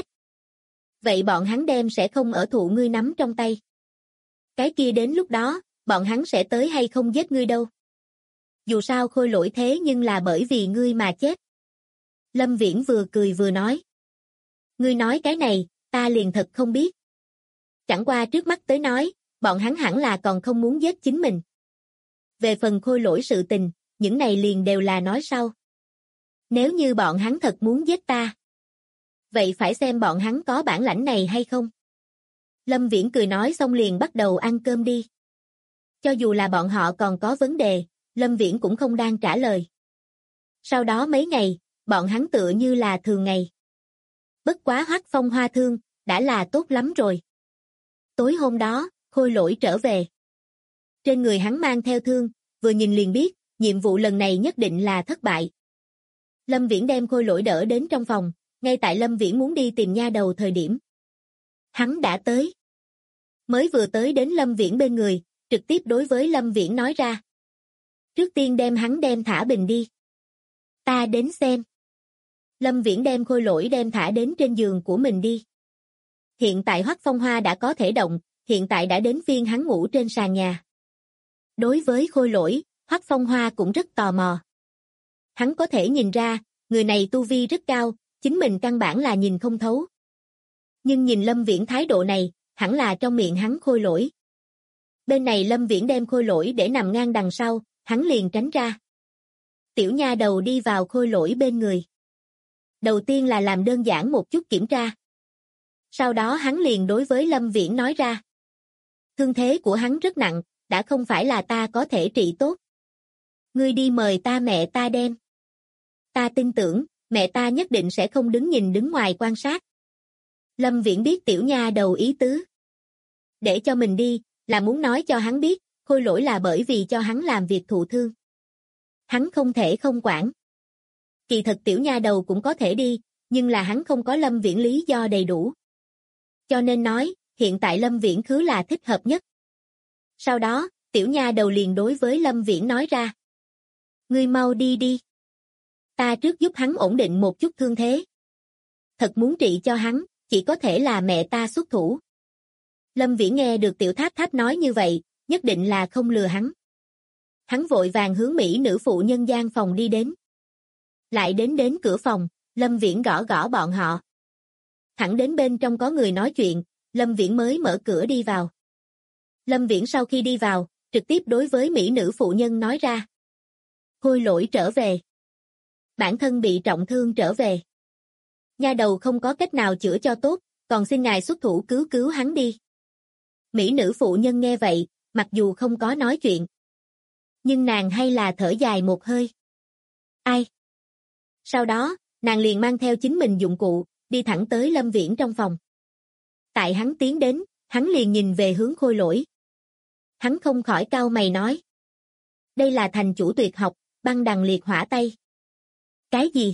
Vậy bọn hắn đem sẽ không ở thụ ngươi nắm trong tay. Cái kia đến lúc đó, bọn hắn sẽ tới hay không giết ngươi đâu. Dù sao Khôi Lỗi thế nhưng là bởi vì ngươi mà chết. Lâm Viễn vừa cười vừa nói. Ngươi nói cái này, ta liền thật không biết. Chẳng qua trước mắt tới nói, bọn hắn hẳn là còn không muốn giết chính mình. Về phần Khôi Lỗi sự tình, những này liền đều là nói sau. Nếu như bọn hắn thật muốn giết ta, vậy phải xem bọn hắn có bản lãnh này hay không. Lâm Viễn cười nói xong liền bắt đầu ăn cơm đi. Cho dù là bọn họ còn có vấn đề, Lâm Viễn cũng không đang trả lời. Sau đó mấy ngày, bọn hắn tựa như là thường ngày. Bất quá Hoắc Phong Hoa thương, đã là tốt lắm rồi. Tối hôm đó, Khôi Lỗi trở về. Trên người hắn mang theo thương, vừa nhìn liền biết, nhiệm vụ lần này nhất định là thất bại. Lâm Viễn đem Khôi Lỗi đỡ đến trong phòng, ngay tại Lâm Viễn muốn đi tìm nha đầu thời điểm. Hắn đã tới. Mới vừa tới đến Lâm Viễn bên người, trực tiếp đối với Lâm Viễn nói ra. Trước tiên đem hắn thả bình đi. Ta đến xem. Lâm Viễn đem Khôi Lỗi thả đến trên giường của mình đi. Hiện tại Hoắc Phong Hoa đã có thể động, hiện tại đã đến phiên hắn ngủ trên sàn nhà. Đối với Khôi Lỗi, Hoắc Phong Hoa cũng rất tò mò. Hắn có thể nhìn ra, người này tu vi rất cao, chính mình căn bản là nhìn không thấu. Nhưng nhìn Lâm Viễn thái độ này, hẳn là trong miệng hắn Khôi Lỗi. Bên này Lâm Viễn đem Khôi Lỗi để nằm ngang đằng sau, hắn liền tránh ra. Tiểu nha đầu đi vào Khôi Lỗi bên người. Đầu tiên là làm đơn giản một chút kiểm tra. Sau đó hắn liền đối với Lâm Viễn nói ra. Thương thế của hắn rất nặng, đã không phải là ta có thể trị tốt. Ngươi đi mời ta mẹ ta đem. Ta tin tưởng, mẹ ta nhất định sẽ không đứng ngoài quan sát. Lâm Viễn biết tiểu nha đầu ý tứ. Để cho mình đi, là muốn nói cho hắn biết, Khôi Lỗi là bởi vì cho hắn làm việc thụ thương. Hắn không thể không quản. Kỳ thật tiểu nha đầu cũng có thể đi, nhưng là hắn không có Lâm Viễn lý do đầy đủ. Cho nên nói, hiện tại Lâm Viễn khứ là thích hợp nhất. Sau đó, tiểu nha đầu liền đối với Lâm Viễn nói ra. Ngươi mau đi đi. Ta trước giúp hắn ổn định một chút thương thế. Thật muốn trị cho hắn, chỉ có thể là mẹ ta xuất thủ. Lâm Viễn nghe được tiểu tháp tháp nói như vậy, nhất định là không lừa hắn. Hắn vội vàng hướng mỹ nữ phụ nhân gian phòng đi đến. Lại đến cửa phòng, Lâm Viễn gõ gõ bọn họ. Thẳng đến bên trong có người nói chuyện, Lâm Viễn mới mở cửa đi vào. Lâm Viễn sau khi đi vào, trực tiếp đối với mỹ nữ phụ nhân nói ra. Khôi Lỗi trở về. Bản thân bị trọng thương trở về. Nha đầu không có cách nào chữa cho tốt, còn xin ngài xuất thủ cứu hắn đi. Mỹ nữ phụ nhân nghe vậy, mặc dù không có nói chuyện. Nhưng nàng hay là thở dài một hơi. Ai? Sau đó, nàng liền mang theo chính mình dụng cụ, đi thẳng tới Lâm Viễn trong phòng. Tại hắn tiến đến, hắn liền nhìn về hướng Khôi Lỗi. Hắn không khỏi cau mày nói. Đây là thành chủ tuyệt học, băng đằng liệt hỏa tay. Cái gì?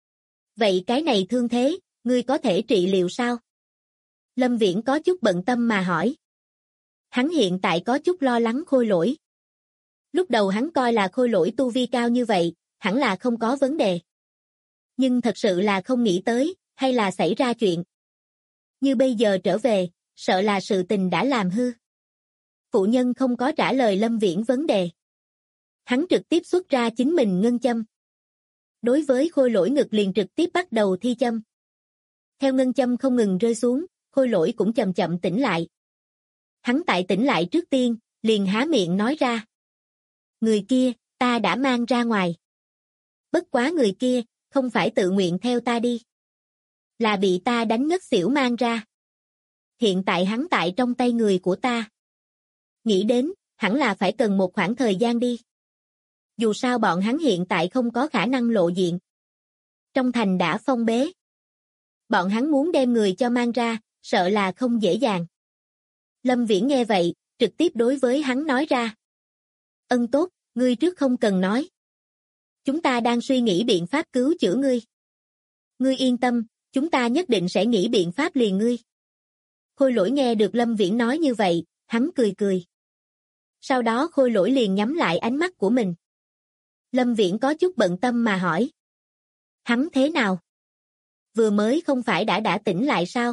Vậy cái này thương thế, ngươi có thể trị liệu sao? Lâm Viễn có chút bận tâm mà hỏi. Hắn hiện tại có chút lo lắng Khôi Lỗi. Lúc đầu hắn coi là Khôi Lỗi tu vi cao như vậy, hẳn là không có vấn đề. Nhưng thật sự là không nghĩ tới, hay là xảy ra chuyện. Như bây giờ trở về, sợ là sự tình đã làm hư. Phụ nhân không có trả lời Lâm Viễn vấn đề. Hắn trực tiếp xuất ra chính mình ngân châm. Đối với Khôi Lỗi ngực liền trực tiếp bắt đầu thi châm. Theo ngân châm không ngừng rơi xuống, Khôi Lỗi cũng chậm chậm tỉnh lại. Hắn tại tỉnh lại trước tiên, liền há miệng nói ra. Người kia, ta đã mang ra ngoài. Bất quá người kia, không phải tự nguyện theo ta đi. Là bị ta đánh ngất xỉu mang ra. Hiện tại hắn tại trong tay người của ta. Nghĩ đến, hẳn là phải cần một khoảng thời gian đi. Dù sao bọn hắn hiện tại không có khả năng lộ diện. Trong thành đã phong bế. Bọn hắn muốn đem người cho mang ra, sợ là không dễ dàng. Lâm Viễn nghe vậy, trực tiếp đối với hắn nói ra. Ân tốt, ngươi trước không cần nói. Chúng ta đang suy nghĩ biện pháp cứu chữa ngươi. Ngươi yên tâm, chúng ta nhất định sẽ nghĩ biện pháp liền ngươi. Khôi Lỗi nghe được Lâm Viễn nói như vậy, hắn cười cười. Sau đó Khôi Lỗi liền nhắm lại ánh mắt của mình. Lâm Viễn có chút bận tâm mà hỏi. Hắn thế nào? Vừa mới không phải đã tỉnh lại sao?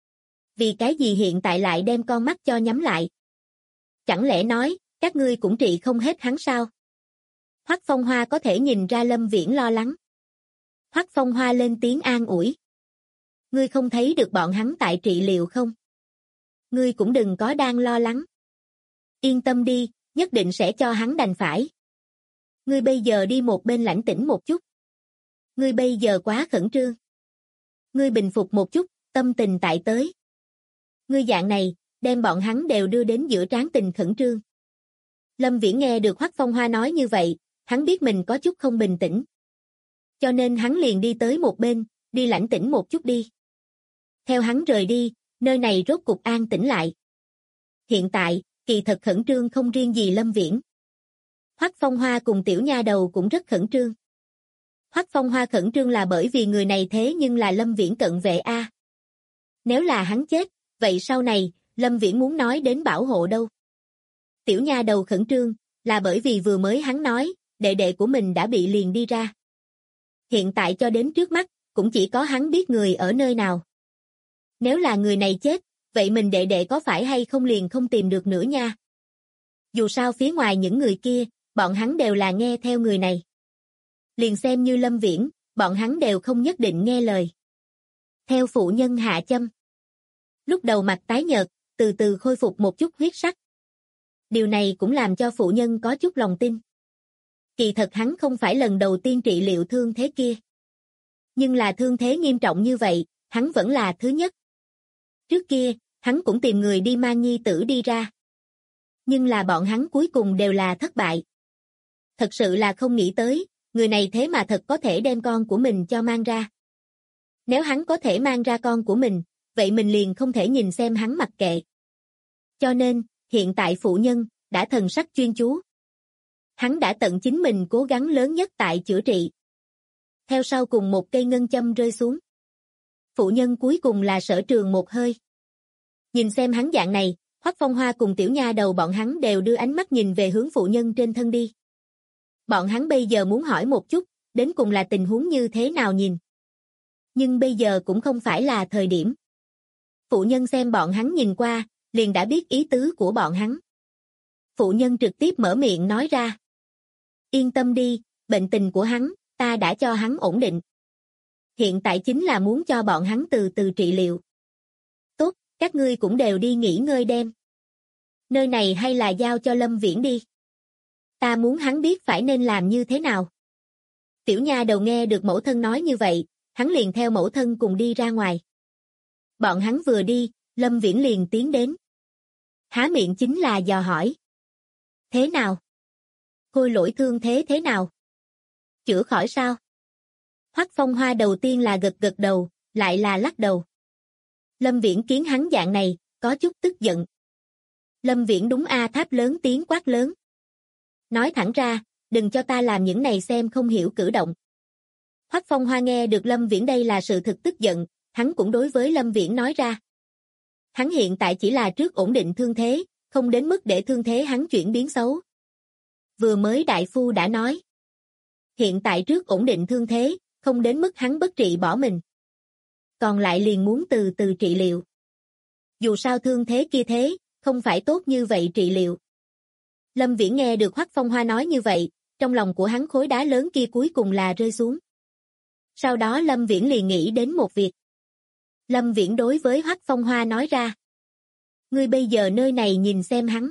Vì cái gì hiện tại lại đem con mắt cho nhắm lại? Chẳng lẽ nói, các ngươi cũng trị không hết hắn sao? Hoắc Phong Hoa có thể nhìn ra Lâm Viễn lo lắng. Hoắc Phong Hoa lên tiếng an ủi. Ngươi không thấy được bọn hắn tại trị liệu không? Ngươi cũng đừng có đang lo lắng. Yên tâm đi, nhất định sẽ cho hắn đành phải. Ngươi bây giờ đi một bên lãnh tĩnh một chút. Ngươi bây giờ quá khẩn trương. Ngươi bình phục một chút, tâm tình tại tới. Ngươi dạng này, đem bọn hắn đều đưa đến giữa trán tình khẩn trương. Lâm Viễn nghe được Hoắc Phong Hoa nói như vậy, hắn biết mình có chút không bình tĩnh. Cho nên hắn liền đi tới một bên, đi lãnh tĩnh một chút đi. Theo hắn rời đi, nơi này rốt cục an tĩnh lại. Hiện tại, kỳ thật khẩn trương không riêng gì Lâm Viễn. Hoắc Phong Hoa cùng tiểu nha đầu cũng rất khẩn trương. Hoắc Phong Hoa khẩn trương là bởi vì người này thế nhưng là Lâm Viễn cận vệ a. Nếu là hắn chết, vậy sau này, Lâm Viễn muốn nói đến bảo hộ đâu? Tiểu nha đầu khẩn trương, là bởi vì vừa mới hắn nói, đệ đệ của mình đã bị liền đi ra. Hiện tại cho đến trước mắt, cũng chỉ có hắn biết người ở nơi nào. Nếu là người này chết, vậy mình đệ đệ có phải hay không liền không tìm được nữa nha. Dù sao phía ngoài những người kia, bọn hắn đều là nghe theo người này. Liền xem như Lâm Viễn, bọn hắn đều không nhất định nghe lời. Theo phụ nhân hạ châm. Lúc đầu mặt tái nhợt, từ từ khôi phục một chút huyết sắc. Điều này cũng làm cho phụ nhân có chút lòng tin. Kỳ thật hắn không phải lần đầu tiên trị liệu thương thế kia. Nhưng là thương thế nghiêm trọng như vậy, hắn vẫn là thứ nhất. Trước kia, hắn cũng tìm người đi mang nhi tử đi ra. Nhưng là bọn hắn cuối cùng đều là thất bại. Thật sự là không nghĩ tới, người này thế mà thật có thể đem con của mình cho mang ra. Nếu hắn có thể mang ra con của mình, vậy mình liền không thể nhìn xem hắn mặc kệ. Cho nên, hiện tại phụ nhân, đã thần sắc chuyên chú. Hắn đã tận chính mình cố gắng lớn nhất tại chữa trị. Theo sau cùng một cây ngân châm rơi xuống. Phụ nhân cuối cùng là Sở Trường một hơi. Nhìn xem hắn dạng này, Hoắc Phong Hoa cùng tiểu nha đầu bọn hắn đều đưa ánh mắt nhìn về hướng phụ nhân trên thân đi. Bọn hắn bây giờ muốn hỏi một chút, đến cùng là tình huống như thế nào nhìn. Nhưng bây giờ cũng không phải là thời điểm. Phụ nhân xem bọn hắn nhìn qua, liền đã biết ý tứ của bọn hắn. Phụ nhân trực tiếp mở miệng nói ra. Yên tâm đi, bệnh tình của hắn, ta đã cho hắn ổn định. Hiện tại chính là muốn cho bọn hắn từ từ trị liệu. Tốt, các ngươi cũng đều đi nghỉ ngơi đêm. Nơi này hay là giao cho Lâm Viễn đi. Ta muốn hắn biết phải nên làm như thế nào. Tiểu nha đầu nghe được mẫu thân nói như vậy, hắn liền theo mẫu thân cùng đi ra ngoài. Bọn hắn vừa đi, Lâm Viễn liền tiến đến. Há miệng chính là dò hỏi. Thế nào? Khôi Lỗi thương thế thế nào? Chữa khỏi sao? Hoắc Phong Hoa đầu tiên là gật gật đầu, lại là lắc đầu. Lâm Viễn kiến hắn dạng này, có chút tức giận. Lâm Viễn đúng a tháp lớn tiếng quát lớn. Nói thẳng ra, đừng cho ta làm những này xem không hiểu cử động. Hoắc Phong Hoa nghe được Lâm Viễn đây là sự thực tức giận, hắn cũng đối với Lâm Viễn nói ra. Hắn hiện tại chỉ là trước ổn định thương thế, không đến mức để thương thế hắn chuyển biến xấu. Vừa mới đại phu đã nói. Hiện tại trước ổn định thương thế, không đến mức hắn bất trị bỏ mình. Còn lại liền muốn từ từ trị liệu. Dù sao thương thế kia thế, không phải tốt như vậy trị liệu. Lâm Viễn nghe được Hoắc Phong Hoa nói như vậy, trong lòng của hắn khối đá lớn kia cuối cùng là rơi xuống. Sau đó Lâm Viễn liền nghĩ đến một việc. Lâm Viễn đối với Hoắc Phong Hoa nói ra. Ngươi bây giờ nơi này nhìn xem hắn.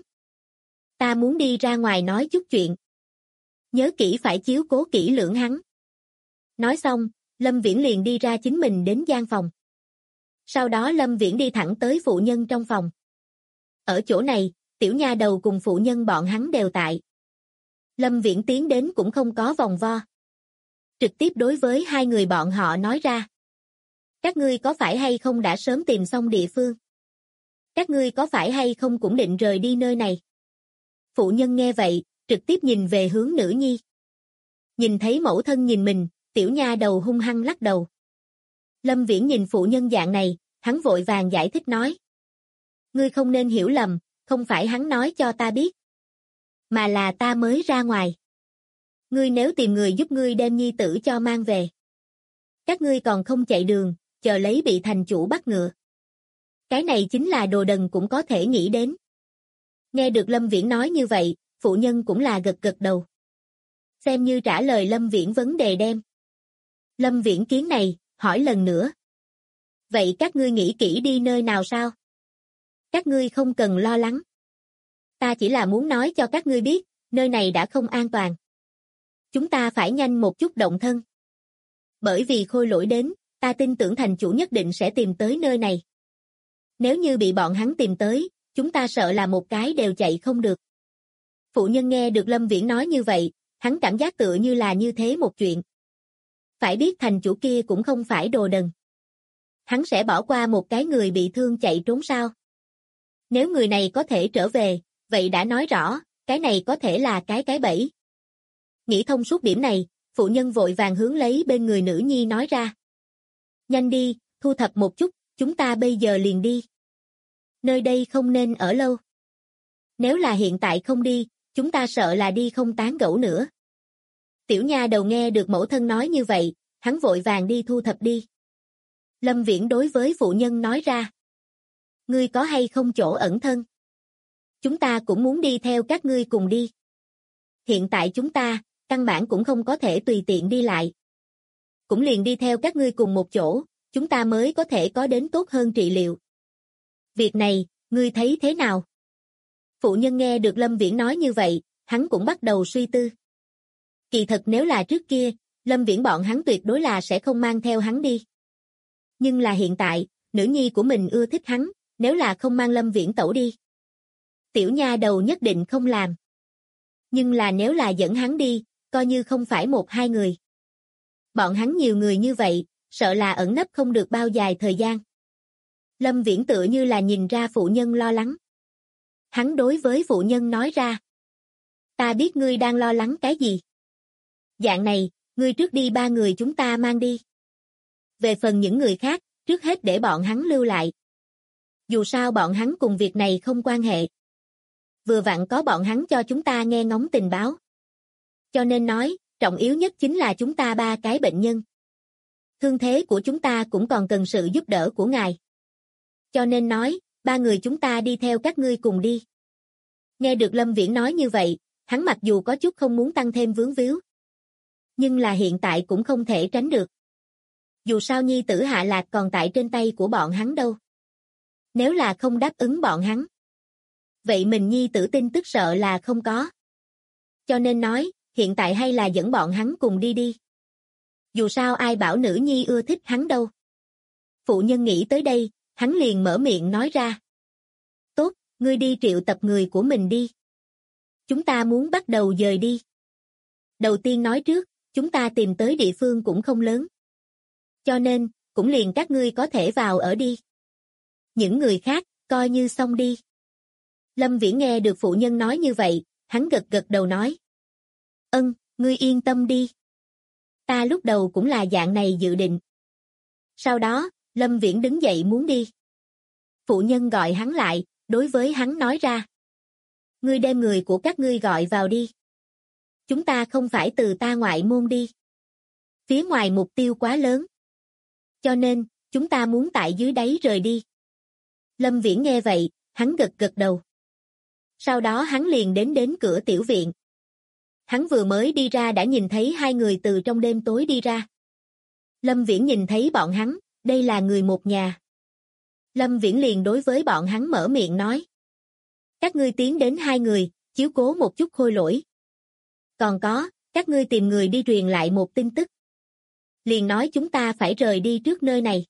Ta muốn đi ra ngoài nói chút chuyện. Nhớ kỹ phải chiếu cố kỹ lưỡng hắn. Nói xong, Lâm Viễn liền đi ra chính mình đến gian phòng. Sau đó Lâm Viễn đi thẳng tới phụ nhân trong phòng. Ở chỗ này, tiểu nha đầu cùng phụ nhân bọn hắn đều tại. Lâm Viễn tiến đến cũng không có vòng vo. Trực tiếp đối với hai người bọn họ nói ra. Các ngươi có phải hay không đã sớm tìm xong địa phương? Các ngươi có phải hay không cũng định rời đi nơi này? Phụ nhân nghe vậy, trực tiếp nhìn về hướng nữ nhi. Nhìn thấy mẫu thân nhìn mình, tiểu nha đầu hung hăng lắc đầu. Lâm Viễn nhìn phụ nhân dạng này, hắn vội vàng giải thích nói. Ngươi không nên hiểu lầm, không phải hắn nói cho ta biết. Mà là ta mới ra ngoài. Ngươi nếu tìm người giúp ngươi đem nhi tử cho mang về. Các ngươi còn không chạy đường, chờ lấy bị thành chủ bắt ngựa. Cái này chính là đồ đần cũng có thể nghĩ đến. Nghe được Lâm Viễn nói như vậy, phụ nhân cũng là gật gật đầu. Xem như trả lời Lâm Viễn vấn đề đem. Lâm Viễn kiến này, hỏi lần nữa. Vậy các ngươi nghĩ kỹ đi nơi nào sao? Các ngươi không cần lo lắng. Ta chỉ là muốn nói cho các ngươi biết, nơi này đã không an toàn. Chúng ta phải nhanh một chút động thân. Bởi vì khôi lỗi đến, ta tin tưởng thành chủ nhất định sẽ tìm tới nơi này. Nếu như bị bọn hắn tìm tới, chúng ta sợ là một cái đều chạy không được. Phụ nhân nghe được Lâm Viễn nói như vậy, hắn cảm giác tựa như là như thế một chuyện. Phải biết thành chủ kia cũng không phải đồ đần. Hắn sẽ bỏ qua một cái người bị thương chạy trốn sao? Nếu người này có thể trở về, vậy đã nói rõ, cái này có thể là cái bẫy. Nghĩ thông suốt điểm này, phụ nhân vội vàng hướng lấy bên người nữ nhi nói ra. Nhanh đi, thu thập một chút, chúng ta bây giờ liền đi. Nơi đây không nên ở lâu. Nếu là hiện tại không đi, chúng ta sợ là đi không tán gẫu nữa. Tiểu nha đầu nghe được mẫu thân nói như vậy, hắn vội vàng đi thu thập đi. Lâm Viễn đối với phụ nhân nói ra. Ngươi có hay không chỗ ẩn thân? Chúng ta cũng muốn đi theo các ngươi cùng đi. Hiện tại chúng ta, căn bản cũng không có thể tùy tiện đi lại. Cũng liền đi theo các ngươi cùng một chỗ, chúng ta mới có thể có đến tốt hơn trị liệu. Việc này, ngươi thấy thế nào? Phụ nhân nghe được Lâm Viễn nói như vậy, hắn cũng bắt đầu suy tư. Kỳ thật nếu là trước kia, Lâm Viễn bọn hắn tuyệt đối là sẽ không mang theo hắn đi. Nhưng là hiện tại, nữ nhi của mình ưa thích hắn, nếu là không mang Lâm Viễn tẩu đi. Tiểu nha đầu nhất định không làm. Nhưng là nếu là dẫn hắn đi, coi như không phải một hai người. Bọn hắn nhiều người như vậy, sợ là ẩn nấp không được bao dài thời gian. Lâm Viễn tựa như là nhìn ra phụ nhân lo lắng. Hắn đối với phụ nhân nói ra. Ta biết ngươi đang lo lắng cái gì. Dạng này, ngươi trước đi 3 người chúng ta mang đi. Về phần những người khác, trước hết để bọn hắn lưu lại. Dù sao bọn hắn cùng việc này không quan hệ. Vừa vặn có bọn hắn cho chúng ta nghe ngóng tình báo. Cho nên nói, trọng yếu nhất chính là chúng ta 3 cái bệnh nhân. Thương thế của chúng ta cũng còn cần sự giúp đỡ của ngài. Cho nên nói, 3 người chúng ta đi theo các ngươi cùng đi. Nghe được Lâm Viễn nói như vậy, hắn mặc dù có chút không muốn tăng thêm vướng víu. Nhưng là hiện tại cũng không thể tránh được. Dù sao nhi tử Hạ Lạc còn tại trên tay của bọn hắn đâu. Nếu là không đáp ứng bọn hắn. Vậy mình nhi tử tin tức sợ là không có. Cho nên nói, hiện tại hay là dẫn bọn hắn cùng đi đi. Dù sao ai bảo nữ nhi ưa thích hắn đâu. Phụ nhân nghĩ tới đây, hắn liền mở miệng nói ra. Tốt, ngươi đi triệu tập người của mình đi. Chúng ta muốn bắt đầu dời đi. Đầu tiên nói trước, chúng ta tìm tới địa phương cũng không lớn. Cho nên, cũng liền các ngươi có thể vào ở đi. Những người khác, coi như xong đi. Lâm Viễn nghe được phụ nhân nói như vậy, hắn gật gật đầu nói. Ngươi yên tâm đi. Ta lúc đầu cũng là dạng này dự định. Sau đó, Lâm Viễn đứng dậy muốn đi. Phụ nhân gọi hắn lại, đối với hắn nói ra. Ngươi đem người của các ngươi gọi vào đi. Chúng ta không phải từ ta ngoại môn đi. Phía ngoài mục tiêu quá lớn. Cho nên, chúng ta muốn tại dưới đáy rời đi. Lâm Viễn nghe vậy, hắn gật gật đầu. Sau đó hắn liền đến cửa tiểu viện. Hắn vừa mới đi ra đã nhìn thấy hai người từ trong đêm tối đi ra. Lâm Viễn nhìn thấy bọn hắn, đây là người một nhà. Lâm Viễn liền đối với bọn hắn mở miệng nói. Các ngươi tiến đến hai người, chiếu cố một chút Khôi Lỗi. Còn có, các ngươi tìm người đi truyền lại một tin tức. Liền nói chúng ta phải rời đi trước nơi này.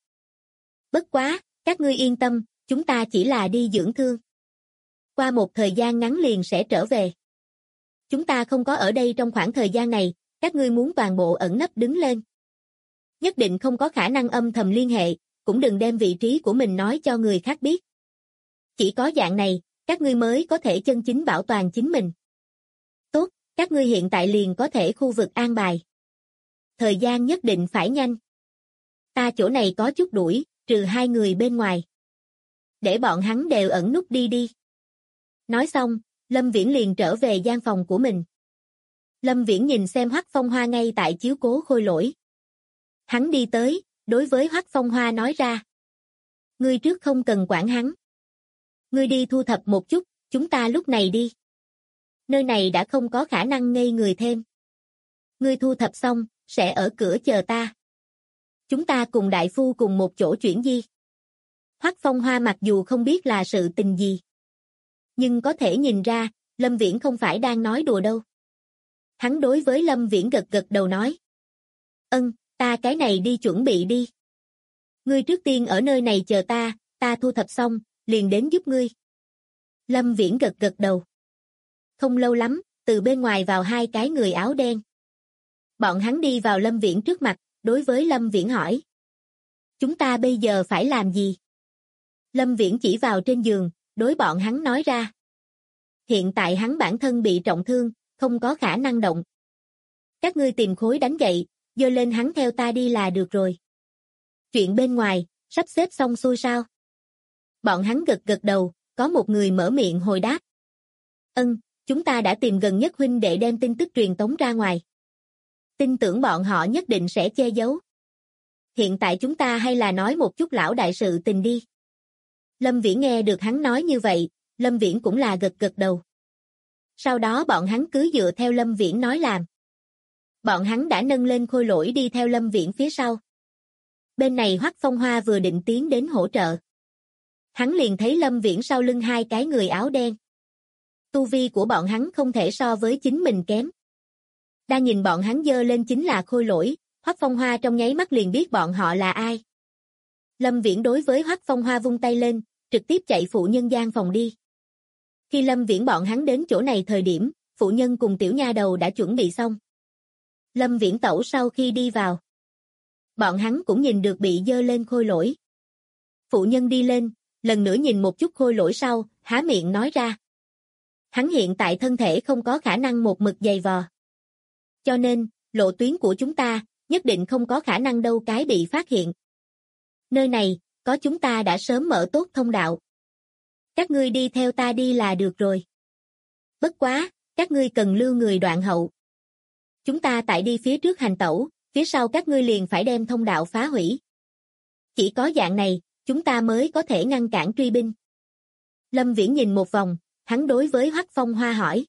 Bất quá, các ngươi yên tâm, chúng ta chỉ là đi dưỡng thương. Qua một thời gian ngắn liền sẽ trở về. Chúng ta không có ở đây trong khoảng thời gian này, các ngươi muốn toàn bộ ẩn nấp đứng lên. Nhất định không có khả năng âm thầm liên hệ, cũng đừng đem vị trí của mình nói cho người khác biết. Chỉ có dạng này, các ngươi mới có thể chân chính bảo toàn chính mình. Tốt, các ngươi hiện tại liền có thể khu vực an bài. Thời gian nhất định phải nhanh. Ta chỗ này có chút đuổi, trừ hai người bên ngoài. Để bọn hắn đều ẩn núp đi đi. Nói xong, Lâm Viễn liền trở về gian phòng của mình. Lâm Viễn nhìn xem Hoắc Phong Hoa ngay tại chiếu cố Khôi Lỗi. Hắn đi tới, đối với Hoắc Phong Hoa nói ra. Ngươi trước không cần quản hắn. Ngươi đi thu thập một chút, chúng ta lúc này đi. Nơi này đã không có khả năng ngây người thêm. Ngươi thu thập xong, sẽ ở cửa chờ ta. Chúng ta cùng đại phu cùng một chỗ chuyển di. Hoắc Phong Hoa mặc dù không biết là sự tình gì. Nhưng có thể nhìn ra, Lâm Viễn không phải đang nói đùa đâu. Hắn đối với Lâm Viễn gật gật đầu nói. Ta cái này đi chuẩn bị đi. Ngươi trước tiên ở nơi này chờ ta thu thập xong, liền đến giúp ngươi. Lâm Viễn gật gật đầu. Không lâu lắm, từ bên ngoài vào hai cái người áo đen. Bọn hắn đi vào Lâm Viễn trước mặt, đối với Lâm Viễn hỏi. Chúng ta bây giờ phải làm gì? Lâm Viễn chỉ vào trên giường, đối bọn hắn nói ra. Hiện tại hắn bản thân bị trọng thương, không có khả năng động. Các ngươi tìm khối đánh gậy, giơ lên hắn theo ta đi là được rồi. Chuyện bên ngoài, sắp xếp xong xuôi sao? Bọn hắn gật gật đầu, có một người mở miệng hồi đáp. Chúng ta đã tìm gần nhất huynh đệ đem tin tức truyền tống ra ngoài. Tin tưởng bọn họ nhất định sẽ che giấu. Hiện tại chúng ta hay là nói một chút lão đại sự tình đi. Lâm Viễn nghe được hắn nói như vậy, Lâm Viễn cũng là gật gật đầu. Sau đó bọn hắn cứ dựa theo Lâm Viễn nói làm. Bọn hắn đã nâng lên Khôi Lỗi đi theo Lâm Viễn phía sau. Bên này Hoắc Phong Hoa vừa định tiến đến hỗ trợ. Hắn liền thấy Lâm Viễn sau lưng hai cái người áo đen. Tu vi của bọn hắn không thể so với chính mình kém. Đang nhìn bọn hắn giơ lên chính là Khôi Lỗi, Hoắc Phong Hoa trong nháy mắt liền biết bọn họ là ai. Lâm Viễn đối với Hoắc Phong Hoa vung tay lên, trực tiếp chạy phụ nhân gian phòng đi. Khi Lâm Viễn bọn hắn đến chỗ này thời điểm, phụ nhân cùng tiểu nha đầu đã chuẩn bị xong. Lâm Viễn tẩu sau khi đi vào. Bọn hắn cũng nhìn được bị giơ lên Khôi Lỗi. Phụ nhân đi lên, lần nữa nhìn một chút Khôi Lỗi sau, há miệng nói ra. Hắn hiện tại thân thể không có khả năng một mực dày vò. Cho nên, lộ tuyến của chúng ta, nhất định không có khả năng đâu cái bị phát hiện. Nơi này, có chúng ta đã sớm mở tốt thông đạo. Các ngươi đi theo ta đi là được rồi. Bất quá, các ngươi cần lưu người đoạn hậu. Chúng ta tại đi phía trước hành tẩu, phía sau các ngươi liền phải đem thông đạo phá hủy. Chỉ có dạng này, chúng ta mới có thể ngăn cản truy binh. Lâm Viễn nhìn một vòng, hắn đối với Hoắc Phong Hoa hỏi.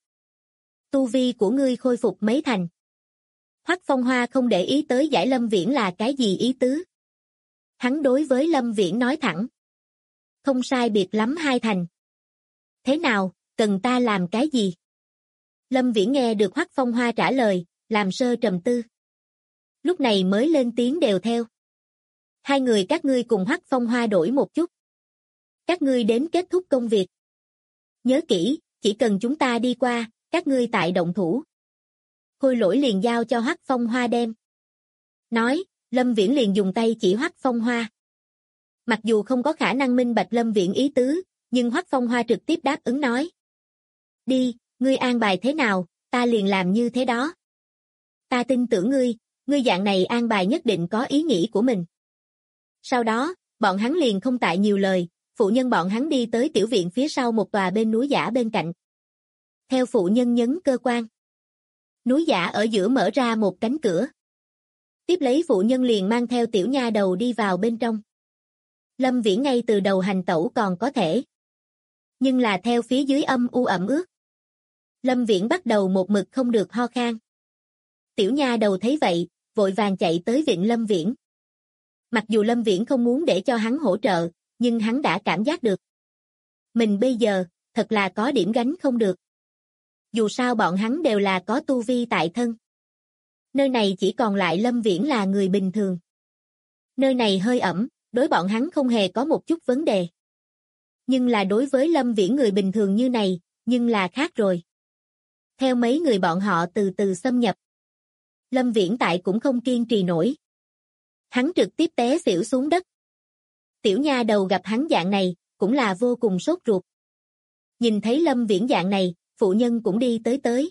Tu vi của ngươi khôi phục mấy thành? Hoắc Phong Hoa không để ý tới giải Lâm Viễn là cái gì ý tứ. Hắn đối với Lâm Viễn nói thẳng. Không sai biệt lắm 2 thành. Thế nào, cần ta làm cái gì? Lâm Viễn nghe được Hoắc Phong Hoa trả lời, làm sơ trầm tư. Lúc này mới lên tiếng đều theo. Hai người các ngươi cùng Hoắc Phong Hoa đổi một chút. Các ngươi đến kết thúc công việc. Nhớ kỹ, chỉ cần chúng ta đi qua, các ngươi tại động thủ. Khôi Lỗi liền giao cho Hoắc Phong Hoa đem. Nói, Lâm Viễn liền dùng tay chỉ Hoắc Phong Hoa. Mặc dù không có khả năng minh bạch Lâm Viễn ý tứ, nhưng Hoắc Phong Hoa trực tiếp đáp ứng nói. Đi, ngươi an bài thế nào, ta liền làm như thế đó. Ta tin tưởng ngươi dạng này an bài nhất định có ý nghĩ của mình. Sau đó, bọn hắn liền không tại nhiều lời, phụ nhân bọn hắn đi tới tiểu viện phía sau một tòa bên núi giả bên cạnh. Theo phụ nhân nhấn cơ quan. Núi giả ở giữa mở ra một cánh cửa. Tiếp lấy phụ nhân liền mang theo tiểu nha đầu đi vào bên trong. Lâm Viễn ngay từ đầu hành tẩu còn có thể. Nhưng là theo phía dưới âm u ẩm ướt. Lâm Viễn bắt đầu một mực không được ho khan. Tiểu nha đầu thấy vậy, vội vàng chạy tới viện Lâm Viễn. Mặc dù Lâm Viễn không muốn để cho hắn hỗ trợ, nhưng hắn đã cảm giác được. Mình bây giờ, thật là có điểm gánh không được. Dù sao bọn hắn đều là có tu vi tại thân. Nơi này chỉ còn lại Lâm Viễn là người bình thường. Nơi này hơi ẩm, đối bọn hắn không hề có một chút vấn đề. Nhưng là đối với Lâm Viễn người bình thường như này, nhưng là khác rồi. Theo mấy người bọn họ từ từ xâm nhập. Lâm Viễn tại cũng không kiên trì nổi. Hắn trực tiếp té xỉu xuống đất. Tiểu nha đầu gặp hắn dạng này, cũng là vô cùng sốt ruột. Nhìn thấy Lâm Viễn dạng này, phụ nhân cũng đi tới.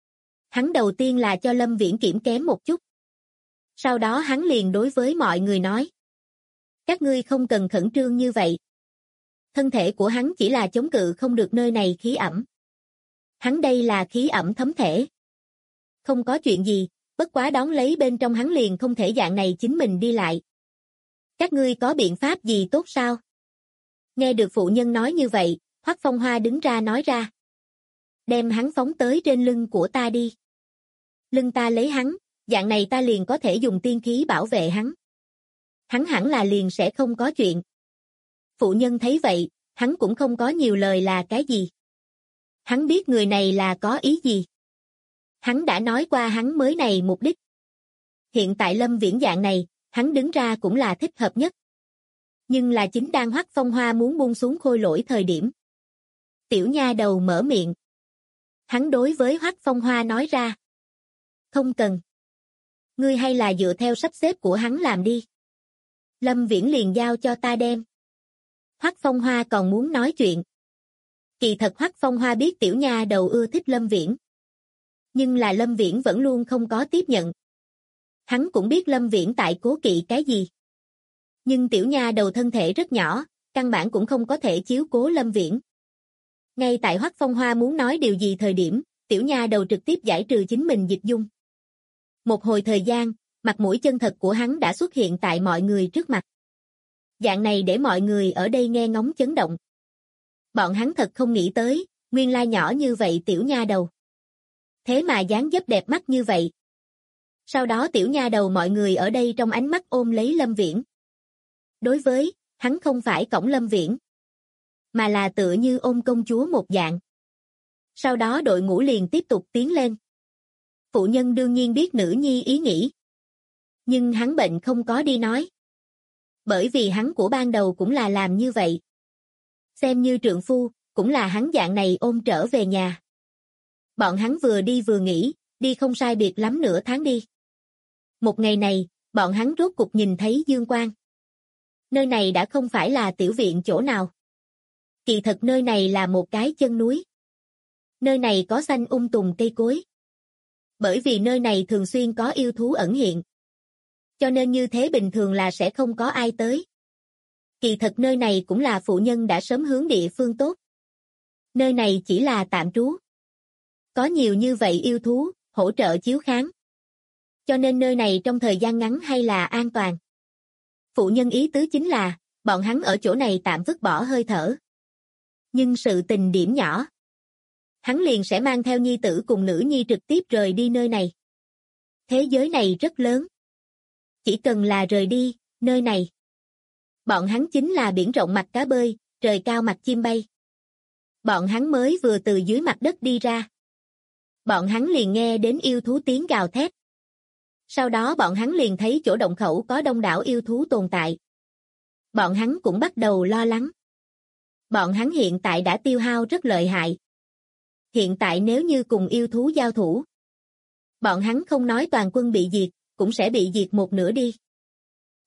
Hắn đầu tiên là cho Lâm Viễn kiểm kém một chút. Sau đó hắn liền đối với mọi người nói. Các ngươi không cần khẩn trương như vậy. Thân thể của hắn chỉ là chống cự không được nơi này khí ẩm. Hắn đây là khí ẩm thấm thể. Không có chuyện gì, bất quá đón lấy bên trong hắn liền không thể dạng này chính mình đi lại. Các ngươi có biện pháp gì tốt sao? Nghe được phụ nhân nói như vậy, Hoắc Phong Hoa đứng ra nói ra. Đem hắn phóng tới trên lưng của ta đi. Lưng ta lấy hắn, dạng này ta liền có thể dùng tiên khí bảo vệ hắn. Hắn hẳn là liền sẽ không có chuyện. Phụ nhân thấy vậy, hắn cũng không có nhiều lời là cái gì. Hắn biết người này là có ý gì. Hắn đã nói qua hắn mới này mục đích. Hiện tại Lâm Viễn dạng này, hắn đứng ra cũng là thích hợp nhất. Nhưng là chính đang Hoắc Phong Hoa muốn buông xuống khôi lỗi thời điểm. Tiểu nha đầu mở miệng. Hắn đối với Hoắc Phong Hoa nói ra. Không cần. Ngươi hay là dựa theo sắp xếp của hắn làm đi. Lâm Viễn liền giao cho ta đem. Hoắc Phong Hoa còn muốn nói chuyện. Kỳ thật Hoắc Phong Hoa biết tiểu nha đầu ưa thích Lâm Viễn. Nhưng là Lâm Viễn vẫn luôn không có tiếp nhận. Hắn cũng biết Lâm Viễn tại cố kỵ cái gì. Nhưng tiểu nha đầu thân thể rất nhỏ, căn bản cũng không có thể chiếu cố Lâm Viễn. Ngay tại Hoắc Phong Hoa muốn nói điều gì thời điểm, tiểu nha đầu trực tiếp giải trừ chính mình dịch dung. Một hồi thời gian, mặt mũi chân thật của hắn đã xuất hiện tại mọi người trước mặt. Dạng này để mọi người ở đây nghe ngóng chấn động. Bọn hắn thật không nghĩ tới, nguyên lai nhỏ như vậy tiểu nha đầu. Thế mà dáng dấp đẹp mắt như vậy. Sau đó tiểu nha đầu mọi người ở đây trong ánh mắt ôm lấy Lâm Viễn. Đối với, hắn không phải cõng Lâm Viễn, mà là tựa như ôm công chúa một dạng. Sau đó đội ngũ liền tiếp tục tiến lên. Phụ nhân đương nhiên biết nữ nhi ý nghĩ. Nhưng hắn bệnh không có đi nói. Bởi vì hắn của ban đầu cũng là làm như vậy. Xem như trượng phu, cũng là hắn dạng này ôm trở về nhà. Bọn hắn vừa đi vừa nghỉ, đi không sai biệt lắm nửa tháng đi. Một ngày này, bọn hắn rốt cục nhìn thấy dương quang. Nơi này đã không phải là tiểu viện chỗ nào. Kỳ thật nơi này là một cái chân núi. Nơi này có xanh tùng cây cối. Bởi vì nơi này thường xuyên có yêu thú ẩn hiện. Cho nên như thế bình thường là sẽ không có ai tới. Kỳ thật nơi này cũng là phụ nhân đã sớm hướng địa phương tốt. Nơi này chỉ là tạm trú. Có nhiều như vậy yêu thú, hỗ trợ chiếu kháng. Cho nên nơi này trong thời gian ngắn hay là an toàn. Phụ nhân ý tứ chính là, bọn hắn ở chỗ này tạm vứt bỏ hơi thở. Nhưng sự tình điểm nhỏ. Hắn liền sẽ mang theo nhi tử cùng nữ nhi trực tiếp rời đi nơi này. Thế giới này rất lớn. Chỉ cần là rời đi, nơi này. Bọn hắn chính là biển rộng mặt cá bơi, trời cao mặt chim bay. Bọn hắn mới vừa từ dưới mặt đất đi ra. Bọn hắn liền nghe đến yêu thú tiếng gào thét. Sau đó bọn hắn liền thấy chỗ động khẩu có đông đảo yêu thú tồn tại. Bọn hắn cũng bắt đầu lo lắng. Bọn hắn hiện tại đã tiêu hao rất lợi hại. Hiện tại nếu như cùng yêu thú giao thủ, bọn hắn không nói toàn quân bị diệt, cũng sẽ bị diệt một nửa đi.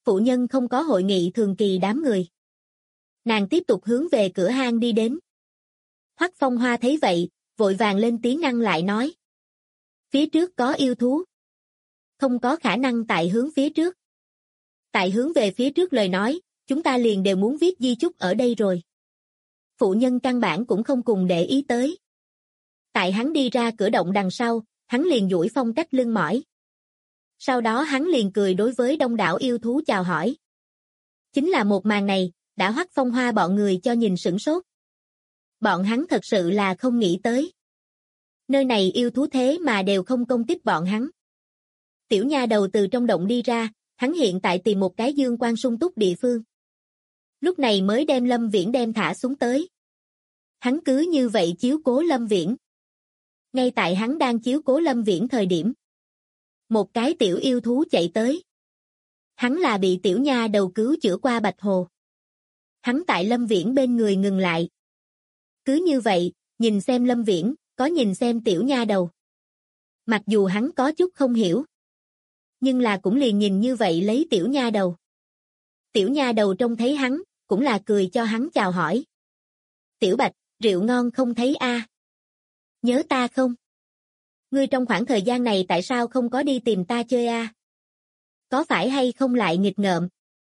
Phụ nhân không có hội nghị thường kỳ đám người. Nàng tiếp tục hướng về cửa hang đi đến. Hoắc Phong Hoa thấy vậy, vội vàng lên tiếng ngăn lại nói. Phía trước có yêu thú. Không có khả năng tại hướng phía trước. Tại hướng về phía trước lời nói, chúng ta liền đều muốn viết di chúc ở đây rồi. Phụ nhân căn bản cũng không cùng để ý tới. Tại hắn đi ra cửa động đằng sau, hắn liền duỗi phong cách lưng mỏi. Sau đó hắn liền cười đối với đông đảo yêu thú chào hỏi. Chính là một màn này, đã Hoắc Phong Hoa bọn người cho nhìn sửng sốt. Bọn hắn thật sự là không nghĩ tới. Nơi này yêu thú thế mà đều không công kích bọn hắn. Tiểu nha đầu từ trong động đi ra, hắn hiện tại tìm một cái dương quang sung túc địa phương. Lúc này mới đem Lâm Viễn đem thả xuống tới. Hắn cứ như vậy chiếu cố Lâm Viễn. Ngay tại hắn đang chiếu cố Lâm Viễn thời điểm. Một cái tiểu yêu thú chạy tới. Hắn là bị tiểu nha đầu cứu chữa qua Bạch Hồ. Hắn tại Lâm Viễn bên người ngừng lại. Cứ như vậy, nhìn xem Lâm Viễn, có nhìn xem tiểu nha đầu. Mặc dù hắn có chút không hiểu. Nhưng là cũng liền nhìn như vậy lấy tiểu nha đầu. Tiểu nha đầu trông thấy hắn, cũng là cười cho hắn chào hỏi. Tiểu Bạch, rượu ngon không thấy a? Nhớ ta không? Ngươi trong khoảng thời gian này tại sao không có đi tìm ta chơi a? Có phải hay không lại nghịch ngợm?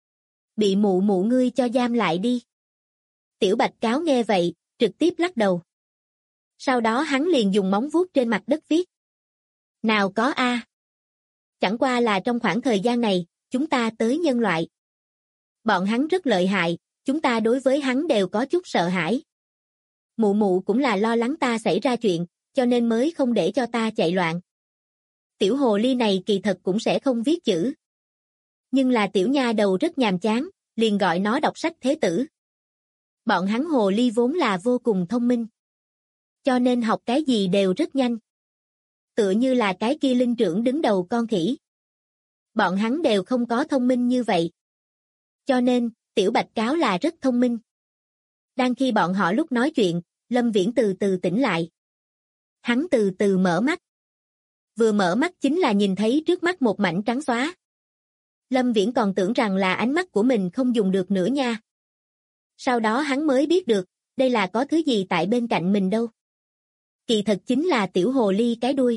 Bị mụ mụ ngươi cho giam lại đi. Tiểu Bạch cáo nghe vậy, trực tiếp lắc đầu. Sau đó hắn liền dùng móng vuốt trên mặt đất viết. Nào có a? Chẳng qua là trong khoảng thời gian này, chúng ta tới nhân loại. Bọn hắn rất lợi hại, chúng ta đối với hắn đều có chút sợ hãi. Mụ mụ cũng là lo lắng ta xảy ra chuyện, cho nên mới không để cho ta chạy loạn. Tiểu hồ ly này kỳ thật cũng sẽ không viết chữ. Nhưng là tiểu nha đầu rất nhàm chán, liền gọi nó đọc sách thế tử. Bọn hắn hồ ly vốn là vô cùng thông minh. Cho nên học cái gì đều rất nhanh. Tựa như là cái kia linh trưởng đứng đầu con khỉ. Bọn hắn đều không có thông minh như vậy. Cho nên, tiểu Bạch cáo là rất thông minh. Đang khi bọn họ lúc nói chuyện, Lâm Viễn từ từ tỉnh lại. Hắn từ từ mở mắt. Vừa mở mắt chính là nhìn thấy trước mắt một mảnh trắng xóa. Lâm Viễn còn tưởng rằng là ánh mắt của mình không dùng được nữa nha. Sau đó hắn mới biết được, đây là có thứ gì tại bên cạnh mình đâu. Kỳ thật chính là tiểu hồ ly cái đuôi.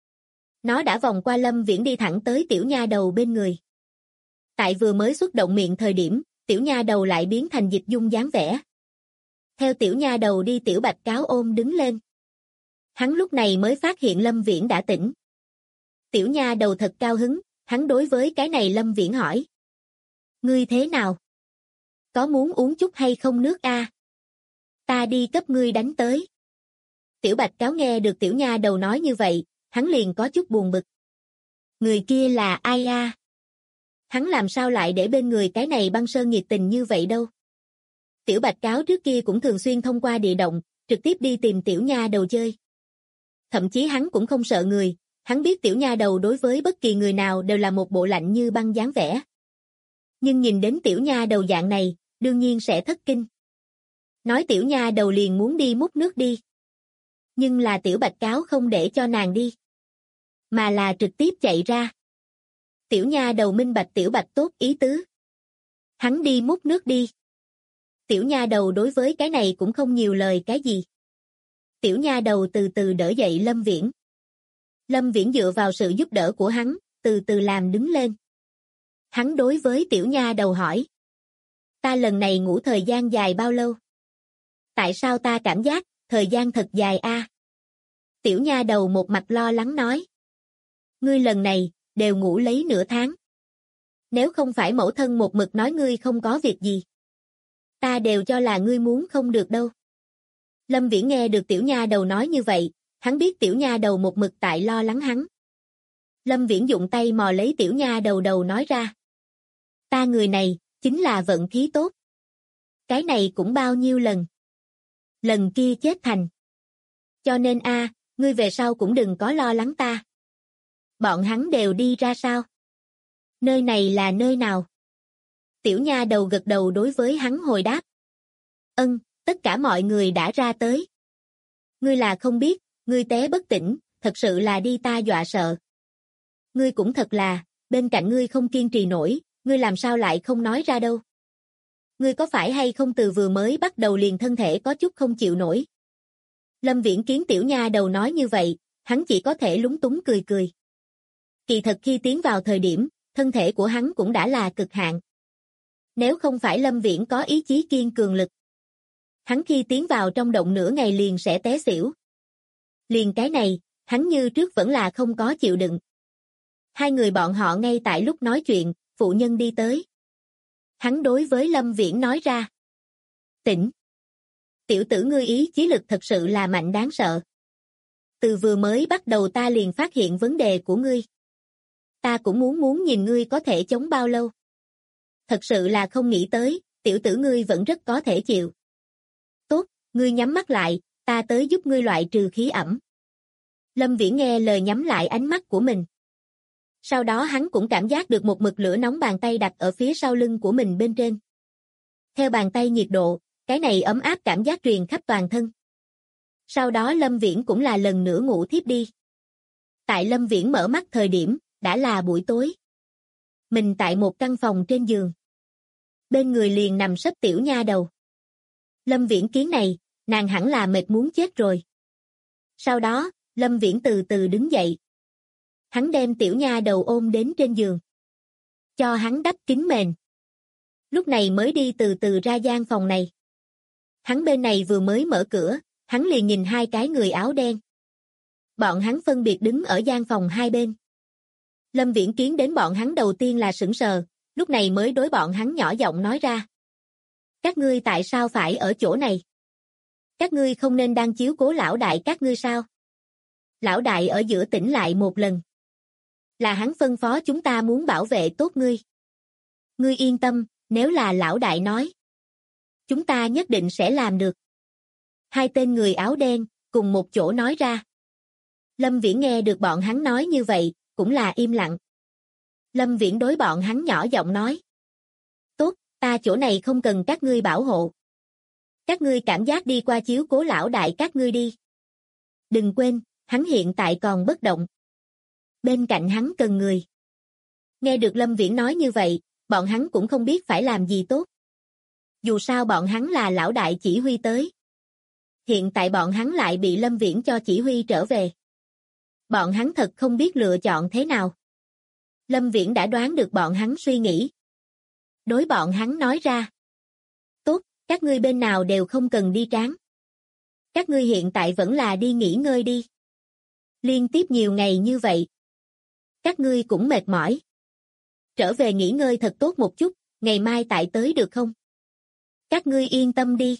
Nó đã vòng qua Lâm Viễn đi thẳng tới tiểu nha đầu bên người. Tại vừa mới xuất động miệng thời điểm, tiểu nha đầu lại biến thành dịch dung dáng vẻ. Theo tiểu nha đầu đi tiểu Bạch cáo ôm đứng lên. Hắn lúc này mới phát hiện Lâm Viễn đã tỉnh. Tiểu nha đầu thật cao hứng, hắn đối với cái này Lâm Viễn hỏi. Ngươi thế nào? Có muốn uống chút hay không nước a? Ta đi cấp ngươi đánh tới. Tiểu Bạch cáo nghe được tiểu nha đầu nói như vậy, hắn liền có chút buồn bực. Người kia là ai a? Hắn làm sao lại để bên người cái này băng sơn nhiệt tình như vậy đâu? Tiểu Bạch cáo trước kia cũng thường xuyên thông qua địa động, trực tiếp đi tìm tiểu nha đầu chơi. Thậm chí hắn cũng không sợ người, hắn biết tiểu nha đầu đối với bất kỳ người nào đều là một bộ lạnh như băng dáng vẻ. Nhưng nhìn đến tiểu nha đầu dạng này, đương nhiên sẽ thất kinh. Nói tiểu nha đầu liền muốn đi múc nước đi. Nhưng là tiểu Bạch cáo không để cho nàng đi. Mà là trực tiếp chạy ra. Tiểu nha đầu minh bạch tiểu Bạch tốt ý tứ. Hắn đi múc nước đi. Tiểu nha đầu đối với cái này cũng không nhiều lời cái gì. Tiểu nha đầu từ từ đỡ dậy Lâm Viễn. Lâm Viễn dựa vào sự giúp đỡ của hắn, từ từ làm đứng lên. Hắn đối với tiểu nha đầu hỏi. Ta lần này ngủ thời gian dài bao lâu? Tại sao ta cảm giác, thời gian thật dài a? Tiểu nha đầu một mặt lo lắng nói. Ngươi lần này, đều ngủ lấy nửa tháng. Nếu không phải mẫu thân một mực nói ngươi không có việc gì. Ta đều cho là ngươi muốn không được đâu. Lâm Viễn nghe được tiểu nha đầu nói như vậy, hắn biết tiểu nha đầu một mực tại lo lắng hắn. Lâm Viễn dụng tay mò lấy tiểu nha đầu đầu nói ra. Ta người này, chính là vận khí tốt. Cái này cũng bao nhiêu lần. Lần kia chết thành. Cho nên ngươi về sau cũng đừng có lo lắng ta. Bọn hắn đều đi ra sao? Nơi này là nơi nào? Tiểu nha đầu gật đầu đối với hắn hồi đáp. Tất cả mọi người đã ra tới. Ngươi là không biết, ngươi té bất tỉnh, thật sự là đi ta dọa sợ. Ngươi cũng thật là, bên cạnh ngươi không kiên trì nổi, ngươi làm sao lại không nói ra đâu? Ngươi có phải hay không từ vừa mới bắt đầu liền thân thể có chút không chịu nổi? Lâm Viễn Kiến tiểu nha đầu nói như vậy, hắn chỉ có thể lúng túng cười cười. Kỳ thật khi tiến vào thời điểm, thân thể của hắn cũng đã là cực hạn. Nếu không phải Lâm Viễn có ý chí kiên cường lực, hắn khi tiến vào trong động nửa ngày liền sẽ té xỉu. Liền cái này, hắn như trước vẫn là không có chịu đựng. Hai người bọn họ ngay tại lúc nói chuyện, phụ nhân đi tới. Hắn đối với Lâm Viễn nói ra. Tỉnh. Tiểu tử ngươi ý chí lực thật sự là mạnh đáng sợ. Từ vừa mới bắt đầu ta liền phát hiện vấn đề của ngươi. Ta cũng muốn nhìn ngươi có thể chống bao lâu. Thật sự là không nghĩ tới, tiểu tử ngươi vẫn rất có thể chịu. Tốt, ngươi nhắm mắt lại, ta tới giúp ngươi loại trừ khí ẩm. Lâm Viễn nghe lời nhắm lại ánh mắt của mình. Sau đó hắn cũng cảm giác được một mực lửa nóng bàn tay đặt ở phía sau lưng của mình bên trên. Theo bàn tay nhiệt độ, cái này ấm áp cảm giác truyền khắp toàn thân. Sau đó Lâm Viễn cũng là lần nữa ngủ thiếp đi. Tại Lâm Viễn mở mắt thời điểm, đã là buổi tối. Mình tại một căn phòng trên giường. Bên người liền nằm sấp tiểu nha đầu. Lâm Viễn Kiến này, nàng hẳn là mệt muốn chết rồi. Sau đó, Lâm Viễn từ từ đứng dậy. Hắn đem tiểu nha đầu ôm đến trên giường. Cho hắn đắp kín mền. Lúc này mới đi từ từ ra gian phòng này. Hắn bên này vừa mới mở cửa, hắn liền nhìn hai cái người áo đen. Bọn hắn phân biệt đứng ở gian phòng hai bên. Lâm Viễn Kiến đến bọn hắn đầu tiên là sững sờ, lúc này mới đối bọn hắn nhỏ giọng nói ra. Các ngươi tại sao phải ở chỗ này? Các ngươi không nên đang chiếu cố lão đại các ngươi sao? Lão đại ở giữa tỉnh lại một lần. Là hắn phân phó chúng ta muốn bảo vệ tốt ngươi. Ngươi yên tâm, nếu là lão đại nói. Chúng ta nhất định sẽ làm được. Hai tên người áo đen, cùng một chỗ nói ra. Lâm Viễn nghe được bọn hắn nói như vậy, cũng là im lặng. Lâm Viễn đối bọn hắn nhỏ giọng nói. Tốt, ta chỗ này không cần các ngươi bảo hộ. Các ngươi cảm giác đi qua chiếu cố lão đại các ngươi đi. Đừng quên, hắn hiện tại còn bất động. Bên cạnh hắn cần người. Nghe được Lâm Viễn nói như vậy, bọn hắn cũng không biết phải làm gì tốt. Dù sao bọn hắn là lão đại chỉ huy tới. Hiện tại bọn hắn lại bị Lâm Viễn cho chỉ huy trở về. Bọn hắn thật không biết lựa chọn thế nào. Lâm Viễn đã đoán được bọn hắn suy nghĩ. Đối bọn hắn nói ra. Tốt, các ngươi bên nào đều không cần đi tráng. Các ngươi hiện tại vẫn là đi nghỉ ngơi đi. Liên tiếp nhiều ngày như vậy. Các ngươi cũng mệt mỏi. Trở về nghỉ ngơi thật tốt một chút, ngày mai tại tới được không? Các ngươi yên tâm đi.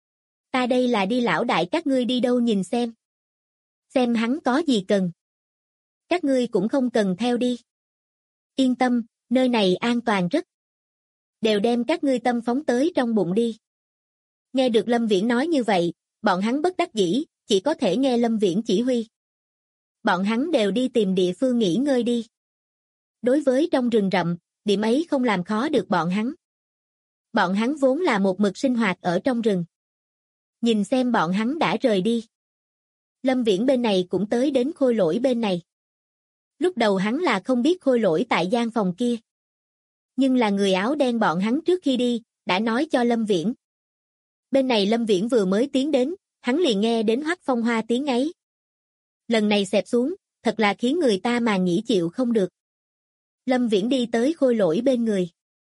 Ta đây là đi lão đại các ngươi đi đâu nhìn xem. Xem hắn có gì cần. Các ngươi cũng không cần theo đi. Yên tâm, nơi này an toàn rất. Đều đem các ngươi tâm phóng tới trong bụng đi. Nghe được Lâm Viễn nói như vậy, bọn hắn bất đắc dĩ, chỉ có thể nghe Lâm Viễn chỉ huy. Bọn hắn đều đi tìm địa phương nghỉ ngơi đi. Đối với trong rừng rậm, điểm ấy không làm khó được bọn hắn. Bọn hắn vốn là một mực sinh hoạt ở trong rừng. Nhìn xem bọn hắn đã rời đi. Lâm Viễn bên này cũng tới đến Khôi Lỗi bên này. Lúc đầu hắn là không biết Khôi Lỗi tại gian phòng kia. Nhưng là người áo đen bọn hắn trước khi đi, đã nói cho Lâm Viễn. Bên này Lâm Viễn vừa mới tiến đến, hắn liền nghe đến Hoắc Phong Hoa tiếng ấy. Lần này xẹp xuống, thật là khiến người ta mà nghĩ chịu không được. Lâm Viễn đi tới Khôi Lỗi bên người.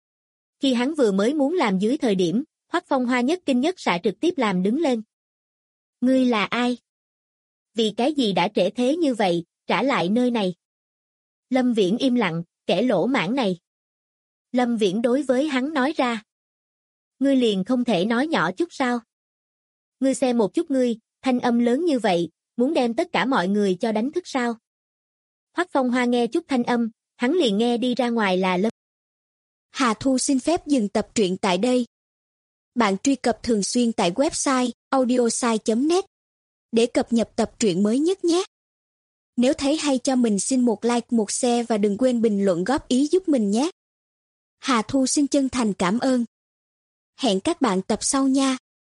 Khi hắn vừa mới muốn làm dưới thời điểm, Hoắc Phong Hoa nhất kinh nhất xạ trực tiếp làm đứng lên. Ngươi là ai? Vì cái gì đã trễ thế như vậy, trả lại nơi này? Lâm Viễn im lặng, kẻ lỗ mãng này. Lâm Viễn đối với hắn nói ra. Ngươi liền không thể nói nhỏ chút sao? Ngươi xem một chút ngươi, thanh âm lớn như vậy, muốn đem tất cả mọi người cho đánh thức sao? Hoắc Phong Hoa nghe chút thanh âm, hắn liền nghe đi ra ngoài là Lâm. Hà Thu xin phép dừng tập truyện tại đây. Bạn truy cập thường xuyên tại website audiosai.net để cập nhật tập truyện mới nhất nhé. Nếu thấy hay cho mình xin một like, một share và đừng quên bình luận góp ý giúp mình nhé. Hà Thu xin chân thành cảm ơn. Hẹn các bạn tập sau nha.